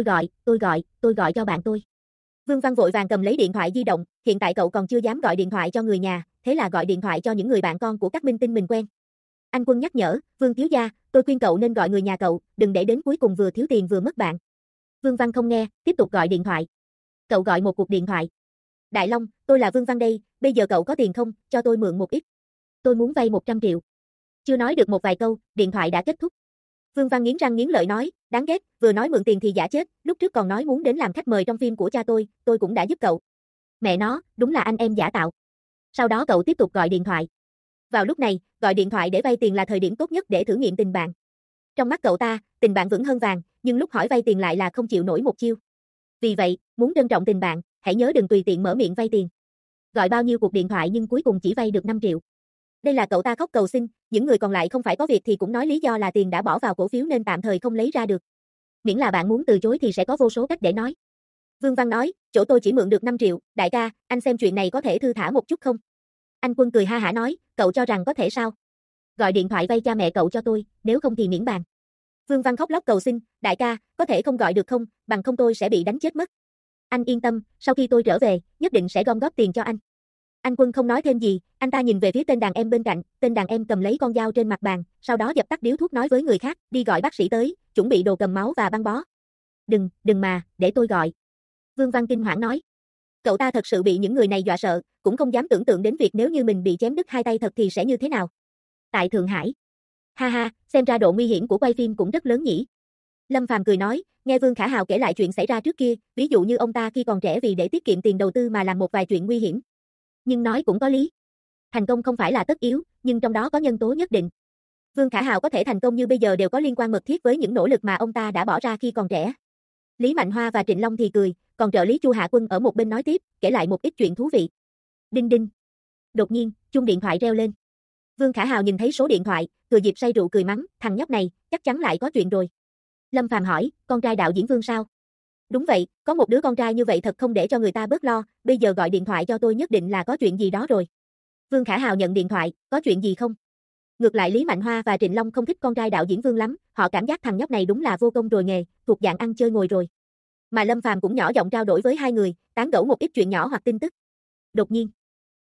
gọi cho bạn tôi. Vương Văn vội vàng cầm lấy điện thoại di động, hiện tại cậu còn chưa dám gọi điện thoại cho người nhà, thế là gọi điện thoại cho những người bạn con của các minh tinh mình quen. Anh Quân nhắc nhở, Vương thiếu gia, tôi khuyên cậu nên gọi người nhà cậu, đừng để đến cuối cùng vừa thiếu tiền vừa mất bạn. Vương Văn không nghe, tiếp tục gọi điện thoại. Cậu gọi một cuộc điện thoại. Đại Long, tôi là Vương Văn đây, bây giờ cậu có tiền không, cho tôi mượn một ít. Tôi muốn vay 100 triệu. Chưa nói được một vài câu, điện thoại đã kết thúc. Vương Văn nghiến răng nghiến lợi nói, đáng ghét, vừa nói mượn tiền thì giả chết, lúc trước còn nói muốn đến làm khách mời trong phim của cha tôi cũng đã giúp cậu. Mẹ nó, đúng là anh em giả tạo. Sau đó cậu tiếp tục gọi điện thoại. Vào lúc này, gọi điện thoại để vay tiền là thời điểm tốt nhất để thử nghiệm tình bạn. Trong mắt cậu ta, tình bạn vững hơn vàng, nhưng lúc hỏi vay tiền lại là không chịu nổi một chiêu. Vì vậy, muốn trân trọng tình bạn, hãy nhớ đừng tùy tiện mở miệng vay tiền. Gọi bao nhiêu cuộc điện thoại nhưng cuối cùng chỉ vay được 5 triệu. Đây là cậu ta khóc cầu xin, những người còn lại không phải có việc thì cũng nói lý do là tiền đã bỏ vào cổ phiếu nên tạm thời không lấy ra được. Miễn là bạn muốn từ chối thì sẽ có vô số cách để nói. Vương Văn nói, chỗ tôi chỉ mượn được 5 triệu, đại ca, anh xem chuyện này có thể thư thả một chút không? Anh Quân cười ha hả nói, cậu cho rằng có thể sao? Gọi điện thoại vay cha mẹ cậu cho tôi, nếu không thì miễn bàn. Vương Văn khóc lóc cầu xin, đại ca, có thể không gọi được không, bằng không tôi sẽ bị đánh chết mất. Anh yên tâm, sau khi tôi trở về, nhất định sẽ gom góp tiền cho anh. Anh Quân không nói thêm gì, anh ta nhìn về phía tên đàn em bên cạnh, tên đàn em cầm lấy con dao trên mặt bàn, sau đó dập tắt điếu thuốc nói với người khác, đi gọi bác sĩ tới, chuẩn bị đồ cầm máu và băng bó. Đừng mà, để tôi gọi. Vương Văn kinh hoảng nói. Cậu ta thật sự bị những người này dọa sợ, cũng không dám tưởng tượng đến việc nếu như mình bị chém đứt hai tay thật thì sẽ như thế nào. Tại Thượng Hải. Ha ha, xem ra độ nguy hiểm của quay phim cũng rất lớn nhỉ. Lâm Phàm cười nói, nghe Vương Khả Hào kể lại chuyện xảy ra trước kia, ví dụ như ông ta khi còn trẻ vì để tiết kiệm tiền đầu tư mà làm một vài chuyện nguy hiểm. Nhưng nói cũng có lý. Thành công không phải là tất yếu, nhưng trong đó có nhân tố nhất định. Vương Khả Hào có thể thành công như bây giờ đều có liên quan mật thiết với những nỗ lực mà ông ta đã bỏ ra khi còn trẻ. Lý Mạnh Hoa và Trịnh Long thì cười, còn trợ lý Chu Hạ Quân ở một bên nói tiếp, kể lại một ít chuyện thú vị. Đinh đinh. Đột nhiên, chuông điện thoại reo lên. Vương Khả Hào nhìn thấy số điện thoại, thừa dịp say rượu cười mắng, thằng nhóc này, chắc chắn lại có chuyện rồi. Lâm Phàm hỏi, con trai đạo diễn Vương sao? Đúng vậy, có một đứa con trai như vậy thật không để cho người ta bớt lo, bây giờ gọi điện thoại cho tôi nhất định là có chuyện gì đó rồi. Vương Khả Hào nhận điện thoại, có chuyện gì không? Ngược lại Lý Mạnh Hoa và Trịnh Long không thích con trai đạo diễn Vương lắm, họ cảm giác thằng nhóc này đúng là vô công rồi nghề, thuộc dạng ăn chơi ngồi rồi. Mà Lâm Phàm cũng nhỏ giọng trao đổi với hai người, tán gẫu một ít chuyện nhỏ hoặc tin tức. Đột nhiên,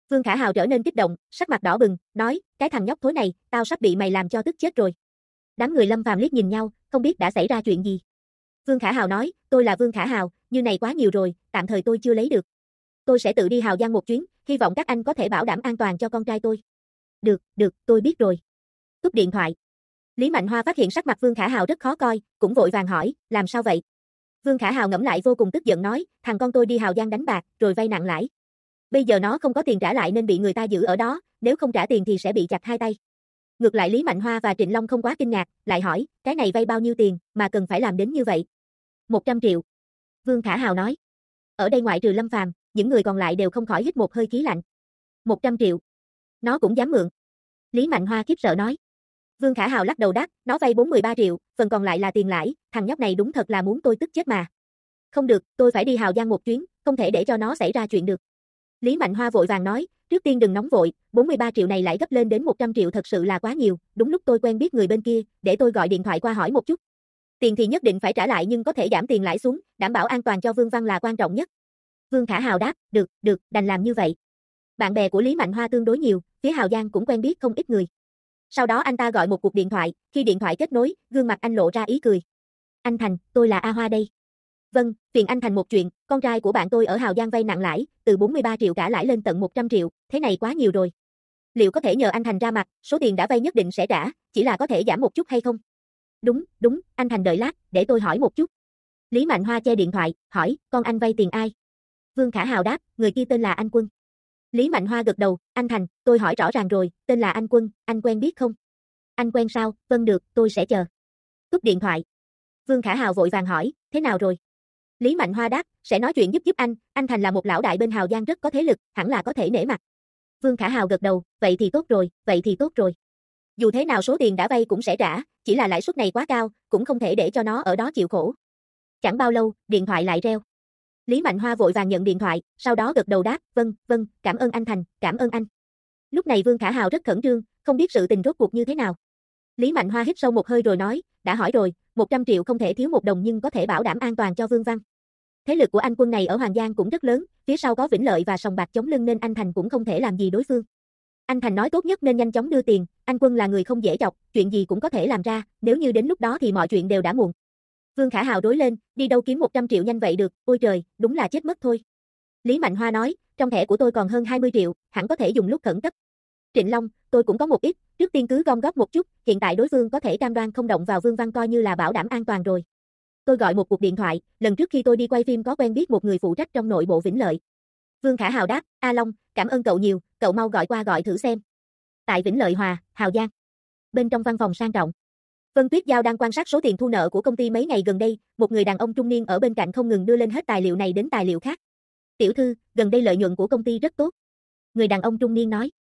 Vương Khả Hào trở nên kích động, sắc mặt đỏ bừng, nói, cái thằng nhóc thối này, tao sắp bị mày làm cho tức chết rồi. Đám người Lâm Phàm liếc nhìn nhau, không biết đã xảy ra chuyện gì. Vương Khả Hào nói, tôi là Vương Khả Hào, như này quá nhiều rồi, tạm thời tôi chưa lấy được. Tôi sẽ tự đi Hào Giang một chuyến, hy vọng các anh có thể bảo đảm an toàn cho con trai tôi. Được, tôi biết rồi. Cúp điện thoại. Lý Mạnh Hoa phát hiện sắc mặt Vương Khả Hào rất khó coi, cũng vội vàng hỏi, làm sao vậy? Vương Khả Hào ngẫm lại vô cùng tức giận nói, thằng con tôi đi Hào Giang đánh bạc, rồi vay nặng lãi. Bây giờ nó không có tiền trả lại nên bị người ta giữ ở đó, nếu không trả tiền thì sẽ bị chặt hai tay. Ngược lại Lý Mạnh Hoa và Trịnh Long không quá kinh ngạc, lại hỏi, cái này vay bao nhiêu tiền, mà cần phải làm đến như vậy? 100 triệu. Vương Khả Hào nói. Ở đây ngoại trừ Lâm Phàm, những người còn lại đều không khỏi hít một hơi khí lạnh. 100 triệu. Nó cũng dám mượn. Lý Mạnh Hoa khiếp sợ nói. Vương Khả Hào lắc đầu đáp, nó vay 43 triệu, phần còn lại là tiền lãi, thằng nhóc này đúng thật là muốn tôi tức chết mà. Không được, tôi phải đi Hào Giang một chuyến, không thể để cho nó xảy ra chuyện được. Lý Mạnh Hoa vội vàng nói, trước tiên đừng nóng vội, 43 triệu này lại gấp lên đến 100 triệu thật sự là quá nhiều, đúng lúc tôi quen biết người bên kia, để tôi gọi điện thoại qua hỏi một chút. Tiền thì nhất định phải trả lại nhưng có thể giảm tiền lãi xuống, đảm bảo an toàn cho Vương Văn là quan trọng nhất. Vương Khả Hào đáp, được, đành làm như vậy. Bạn bè của Lý Mạnh Hoa tương đối nhiều, phía Hào Giang cũng quen biết không ít người. Sau đó anh ta gọi một cuộc điện thoại, khi điện thoại kết nối, gương mặt anh lộ ra ý cười. Anh Thành, tôi là A Hoa đây. Vâng, phiền anh Thành một chuyện, con trai của bạn tôi ở Hào Giang vay nặng lãi, từ 43 triệu cả lãi lên tận 100 triệu, thế này quá nhiều rồi. Liệu có thể nhờ anh Thành ra mặt, số tiền đã vay nhất định sẽ trả, chỉ là có thể giảm một chút hay không? Đúng, anh Thành đợi lát, để tôi hỏi một chút. Lý Mạnh Hoa che điện thoại, hỏi, con anh vay tiền ai? Vương Khả Hào đáp, người kia tên là anh Quân. Lý Mạnh Hoa gật đầu, anh Thành, tôi hỏi rõ ràng rồi, tên là anh Quân, anh quen biết không? Anh quen sao, vâng được, tôi sẽ chờ. Cúp điện thoại. Vương Khả Hào vội vàng hỏi, thế nào rồi? Lý Mạnh Hoa đáp, sẽ nói chuyện giúp anh Thành là một lão đại bên Hào Giang rất có thế lực, hẳn là có thể nể mặt. Vương Khả Hào gật đầu, vậy thì tốt rồi. Dù thế nào số tiền đã vay cũng sẽ trả, chỉ là lãi suất này quá cao, cũng không thể để cho nó ở đó chịu khổ. Chẳng bao lâu, điện thoại lại reo. Lý Mạnh Hoa vội vàng nhận điện thoại, sau đó gật đầu đáp, vâng, cảm ơn anh Thành, cảm ơn anh. Lúc này Vương Khả Hào rất khẩn trương, không biết sự tình rốt cuộc như thế nào. Lý Mạnh Hoa hít sâu một hơi rồi nói, đã hỏi rồi, 100 triệu không thể thiếu một đồng nhưng có thể bảo đảm an toàn cho Vương Văn. Thế lực của anh Quân này ở Hoàng Giang cũng rất lớn, phía sau có Vĩnh Lợi và sòng bạc chống lưng nên anh Thành cũng không thể làm gì đối phương. Anh Thành nói tốt nhất nên nhanh chóng đưa tiền, anh Quân là người không dễ chọc, chuyện gì cũng có thể làm ra, nếu như đến lúc đó thì mọi chuyện đều đã muộn. Vương Khả Hào rối lên, đi đâu kiếm 100 triệu nhanh vậy được, ôi trời, đúng là chết mất thôi. Lý Mạnh Hoa nói, trong thẻ của tôi còn hơn 20 triệu, hẳn có thể dùng lúc khẩn cấp. Trịnh Long, tôi cũng có một ít, trước tiên cứ gom góp một chút, hiện tại đối phương có thể cam đoan không động vào Vương Văn coi như là bảo đảm an toàn rồi. Tôi gọi một cuộc điện thoại, lần trước khi tôi đi quay phim có quen biết một người phụ trách trong nội bộ Vĩnh Lợi. Vương Khả Hào đáp, A Long, cảm ơn cậu nhiều, cậu mau gọi qua gọi thử xem. Tại Vĩnh Lợi Hòa, Hào Giang. Bên trong văn phòng sang trọng. Vân Tuyết Giao đang quan sát số tiền thu nợ của công ty mấy ngày gần đây, một người đàn ông trung niên ở bên cạnh không ngừng đưa lên hết tài liệu này đến tài liệu khác. Tiểu thư, gần đây lợi nhuận của công ty rất tốt. Người đàn ông trung niên nói.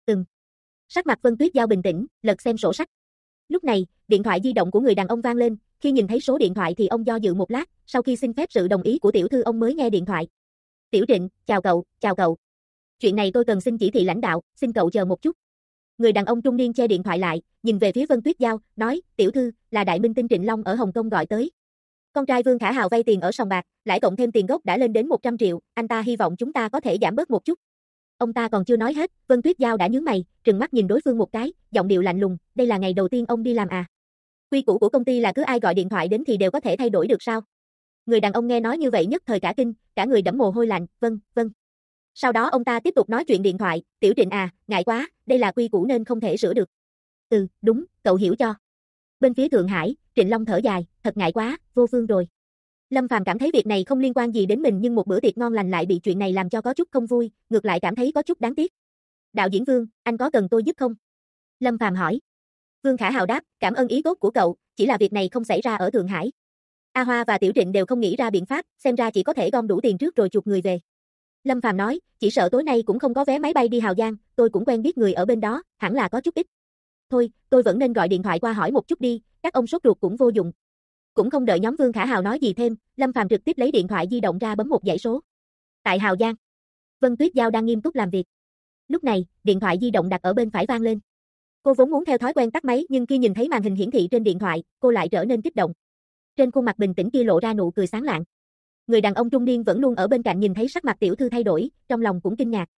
Sắc mặt Vân Tuyết Giao bình tĩnh, lật xem sổ sách. Lúc này, điện thoại di động của người đàn ông vang lên, khi nhìn thấy số điện thoại thì ông do dự một lát, sau khi xin phép sự đồng ý của tiểu thư ông mới nghe điện thoại. Tiểu Trịnh, chào cậu. Chuyện này tôi cần xin chỉ thị lãnh đạo, xin cậu chờ một chút. Người đàn ông trung niên che điện thoại lại, nhìn về phía Vân Tuyết Giao, nói, tiểu thư, là đại minh tinh Trịnh Long ở Hồng Kông gọi tới. Con trai Vương Khả Hào vay tiền ở sòng bạc, lãi cộng thêm tiền gốc đã lên đến 100 triệu, anh ta hy vọng chúng ta có thể giảm bớt một chút. Ông ta còn chưa nói hết, Vân Tuyết Giao đã nhướng mày, trừng mắt nhìn đối phương một cái, giọng điệu lạnh lùng, đây là ngày đầu tiên ông đi làm à? Quy củ của công ty là cứ ai gọi điện thoại đến thì đều có thể thay đổi được sao? Người đàn ông nghe nói như vậy nhất thời cả kinh, cả người đẫm mồ hôi lạnh, vâng. Sau đó ông ta tiếp tục nói chuyện điện thoại, Tiểu Trịnh à, ngại quá, đây là quy củ nên không thể sửa được. Đúng, cậu hiểu cho. Bên phía Thượng Hải, Trịnh Long thở dài, thật ngại quá, vô phương rồi. Lâm Phàm cảm thấy việc này không liên quan gì đến mình nhưng một bữa tiệc ngon lành lại bị chuyện này làm cho có chút không vui, ngược lại cảm thấy có chút đáng tiếc. Đạo diễn Vương, anh có cần tôi giúp không? Lâm Phàm hỏi. Vương Khả Hào đáp, cảm ơn ý tốt của cậu, chỉ là việc này không xảy ra ở Thượng Hải. A Hoa và Tiểu Trịnh đều không nghĩ ra biện pháp, xem ra chỉ có thể gom đủ tiền trước rồi chuộc người về. Lâm Phàm nói, chỉ sợ tối nay cũng không có vé máy bay đi Hào Giang, tôi cũng quen biết người ở bên đó, hẳn là có chút ít. Thôi, tôi vẫn nên gọi điện thoại qua hỏi một chút đi, các ông sốt ruột cũng vô dụng. Cũng không đợi nhóm Vương Khả Hào nói gì thêm, Lâm Phàm trực tiếp lấy điện thoại di động ra bấm một dãy số. Tại Hào Giang, Vân Tuyết Giao đang nghiêm túc làm việc. Lúc này, điện thoại di động đặt ở bên phải vang lên. Cô vốn muốn theo thói quen tắt máy nhưng khi nhìn thấy màn hình hiển thị trên điện thoại, cô lại trở nên kích động. Trên khuôn mặt bình tĩnh kia lộ ra nụ cười sáng lạng. Người đàn ông trung niên vẫn luôn ở bên cạnh nhìn thấy sắc mặt tiểu thư thay đổi, trong lòng cũng kinh ngạc.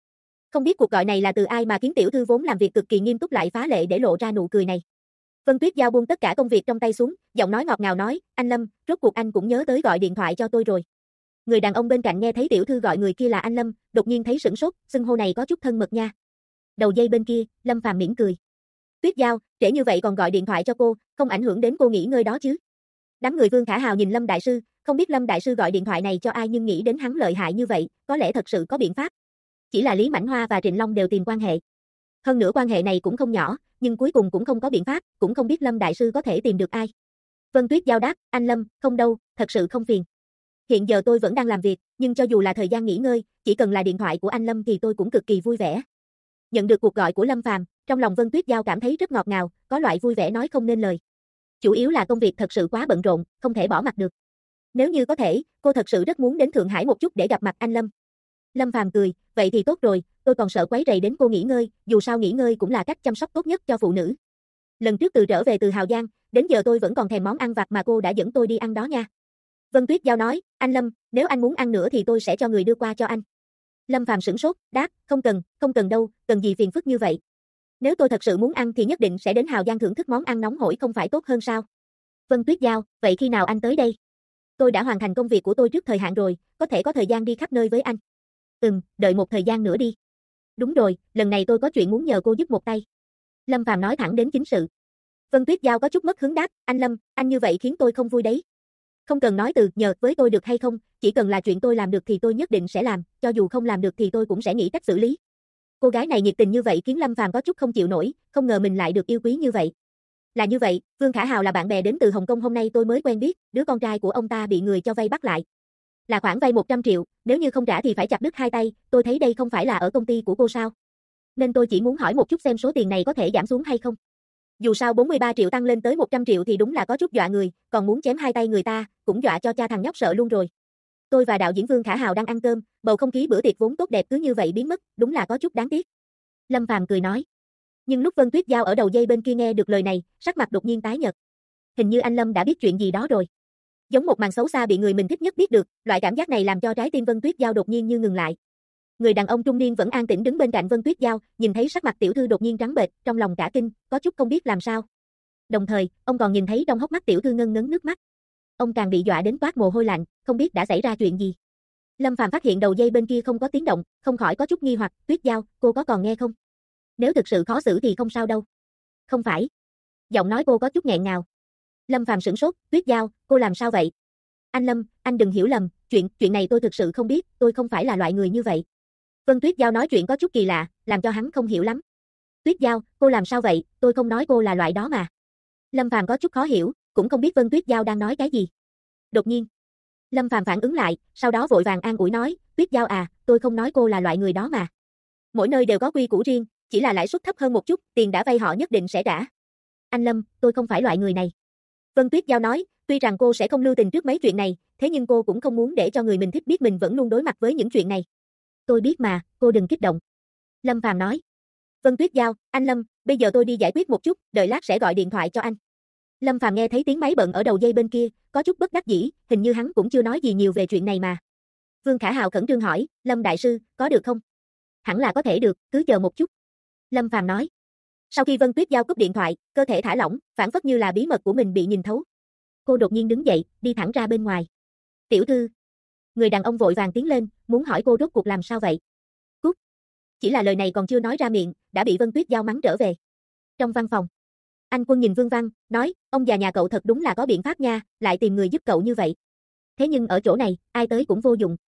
Không biết cuộc gọi này là từ ai mà khiến tiểu thư vốn làm việc cực kỳ nghiêm túc lại phá lệ để lộ ra nụ cười này. Vân Tuyết Giao buông tất cả công việc trong tay xuống, giọng nói ngọt ngào nói, anh Lâm, rốt cuộc anh cũng nhớ tới gọi điện thoại cho tôi rồi. Người đàn ông bên cạnh nghe thấy tiểu thư gọi người kia là anh Lâm, đột nhiên thấy sửng sốt, xưng hô này có chút thân mật nha. Đầu dây bên kia, Lâm Phàm mỉm cười. Tuyết Giao, trễ như vậy còn gọi điện thoại cho cô, không ảnh hưởng đến cô nghỉ ngơi đó chứ. Đám người Vương Khả Hào nhìn Lâm đại sư, không biết Lâm đại sư gọi điện thoại này cho ai nhưng nghĩ đến hắn lợi hại như vậy, có lẽ thật sự có biện pháp. Chỉ là Lý Mảnh Hoa và Trịnh Long đều tìm quan hệ. Hơn nữa quan hệ này cũng không nhỏ, nhưng cuối cùng cũng không có biện pháp, cũng không biết Lâm đại sư có thể tìm được ai. Vân Tuyết Giao đáp, anh Lâm, không đâu, thật sự không phiền. Hiện giờ tôi vẫn đang làm việc, nhưng cho dù là thời gian nghỉ ngơi, chỉ cần là điện thoại của anh Lâm thì tôi cũng cực kỳ vui vẻ. Nhận được cuộc gọi của Lâm Phàm, trong lòng Vân Tuyết Giao cảm thấy rất ngọt ngào, có loại vui vẻ nói không nên lời. Chủ yếu là công việc thật sự quá bận rộn, không thể bỏ mặc được. Nếu như có thể, cô thật sự rất muốn đến Thượng Hải một chút để gặp mặt anh Lâm. Lâm Phàm cười, vậy thì tốt rồi, tôi còn sợ quấy rầy đến cô nghỉ ngơi, dù sao nghỉ ngơi cũng là cách chăm sóc tốt nhất cho phụ nữ. Lần trước từ trở về từ Hào Giang, đến giờ tôi vẫn còn thèm món ăn vặt mà cô đã dẫn tôi đi ăn đó nha. Vân Tuyết Giao nói, anh Lâm, nếu anh muốn ăn nữa thì tôi sẽ cho người đưa qua cho anh. Lâm Phàm sửng sốt, đáp, không cần đâu, cần gì phiền phức như vậy. Nếu tôi thật sự muốn ăn thì nhất định sẽ đến Hào Giang thưởng thức món ăn nóng hổi không phải tốt hơn sao? Vân Tuyết Giao, vậy khi nào anh tới đây? Tôi đã hoàn thành công việc của tôi trước thời hạn rồi, có thể có thời gian đi khắp nơi với anh. Đợi một thời gian nữa đi. Đúng rồi, lần này tôi có chuyện muốn nhờ cô giúp một tay. Lâm Phàm nói thẳng đến chính sự. Vân Tuyết Giao có chút mất hứng đáp, anh Lâm, anh như vậy khiến tôi không vui đấy. Không cần nói từ nhờ với tôi được hay không, chỉ cần là chuyện tôi làm được thì tôi nhất định sẽ làm, cho dù không làm được thì tôi cũng sẽ nghĩ cách xử lý. Cô gái này nhiệt tình như vậy khiến Lâm Phàm có chút không chịu nổi, không ngờ mình lại được yêu quý như vậy. Là như vậy, Vương Khả Hào là bạn bè đến từ Hồng Kông hôm nay tôi mới quen biết, đứa con trai của ông ta bị người cho vay bắt lại. Là khoản vay 100 triệu, nếu như không trả thì phải chặt đứt hai tay, tôi thấy đây không phải là ở công ty của cô sao. Nên tôi chỉ muốn hỏi một chút xem số tiền này có thể giảm xuống hay không. Dù sao 43 triệu tăng lên tới 100 triệu thì đúng là có chút dọa người, còn muốn chém hai tay người ta, cũng dọa cho cha thằng nhóc sợ luôn rồi. Tôi và đạo diễn Vương Khả Hào đang ăn cơm, bầu không khí bữa tiệc vốn tốt đẹp cứ như vậy biến mất, đúng là có chút đáng tiếc. Lâm Phàm cười nói. Nhưng lúc Vân Tuyết Giao ở đầu dây bên kia nghe được lời này, sắc mặt đột nhiên tái nhợt. Hình như anh Lâm đã biết chuyện gì đó rồi. Giống một màn xấu xa bị người mình thích nhất biết được, loại cảm giác này làm cho trái tim Vân Tuyết Giao đột nhiên như ngừng lại. Người đàn ông trung niên vẫn an tĩnh đứng bên cạnh Vân Tuyết Giao, nhìn thấy sắc mặt tiểu thư đột nhiên trắng bệch, trong lòng cả kinh, có chút không biết làm sao. Đồng thời, ông còn nhìn thấy trong hốc mắt tiểu thư ngân ngấn nước mắt. Ông càng bị dọa đến toát mồ hôi lạnh, không biết đã xảy ra chuyện gì. Lâm Phàm phát hiện đầu dây bên kia không có tiếng động, không khỏi có chút nghi hoặc, Tuyết Giao, cô có còn nghe không? Nếu thực sự khó xử thì không sao đâu. Không phải. Giọng nói cô có chút nghẹn ngào. Lâm Phàm sửng sốt, Tuyết Giao, cô làm sao vậy? Anh Lâm, anh đừng hiểu lầm, chuyện này tôi thực sự không biết, tôi không phải là loại người như vậy. Vân Tuyết Giao nói chuyện có chút kỳ lạ, làm cho hắn không hiểu lắm. Tuyết Giao, cô làm sao vậy, tôi không nói cô là loại đó mà. Lâm Phàm có chút khó hiểu, cũng không biết Vân Tuyết Giao đang nói cái gì. Đột nhiên, Lâm Phàm phản ứng lại, sau đó vội vàng an ủi nói, Tuyết Giao à, tôi không nói cô là loại người đó mà. Mỗi nơi đều có quy củ riêng, chỉ là lãi suất thấp hơn một chút, tiền đã vay họ nhất định sẽ trả. Anh Lâm, tôi không phải loại người này. Vân Tuyết Giao nói, tuy rằng cô sẽ không lưu tình trước mấy chuyện này, thế nhưng cô cũng không muốn để cho người mình thích biết mình vẫn luôn đối mặt với những chuyện này. Tôi biết mà, cô đừng kích động. Lâm Phàm nói. Vân Tuyết Giao, anh Lâm, bây giờ tôi đi giải quyết một chút, đợi lát sẽ gọi điện thoại cho anh. Lâm Phàm nghe thấy tiếng máy bận ở đầu dây bên kia, có chút bất đắc dĩ, hình như hắn cũng chưa nói gì nhiều về chuyện này mà. Vương Khả Hào khẩn trương hỏi, Lâm đại sư, có được không? Hẳn là có thể được, cứ chờ một chút. Lâm Phàm nói. Sau khi Vân Tuyết Giao cúp điện thoại, cơ thể thả lỏng, phản phất như là bí mật của mình bị nhìn thấu. Cô đột nhiên đứng dậy, đi thẳng ra bên ngoài. Tiểu thư. Người đàn ông vội vàng tiến lên, muốn hỏi cô rốt cuộc làm sao vậy. Cút. Chỉ là lời này còn chưa nói ra miệng, đã bị Vân Tuyết Giao mắng trở về. Trong văn phòng, anh Quân nhìn Vương Văn, nói, ông già nhà cậu thật đúng là có biện pháp nha, lại tìm người giúp cậu như vậy. Thế nhưng ở chỗ này, ai tới cũng vô dụng.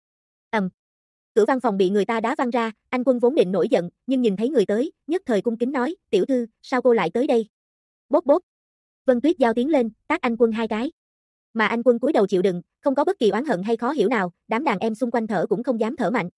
Cửa văn phòng bị người ta đá văng ra, anh Quân vốn định nổi giận, nhưng nhìn thấy người tới, nhất thời cung kính nói, tiểu thư, sao cô lại tới đây? Bốp bốp. Vân Tuyết Giao tiến lên, tát anh Quân hai cái. Mà anh Quân cúi đầu chịu đựng, không có bất kỳ oán hận hay khó hiểu nào, đám đàn em xung quanh thở cũng không dám thở mạnh.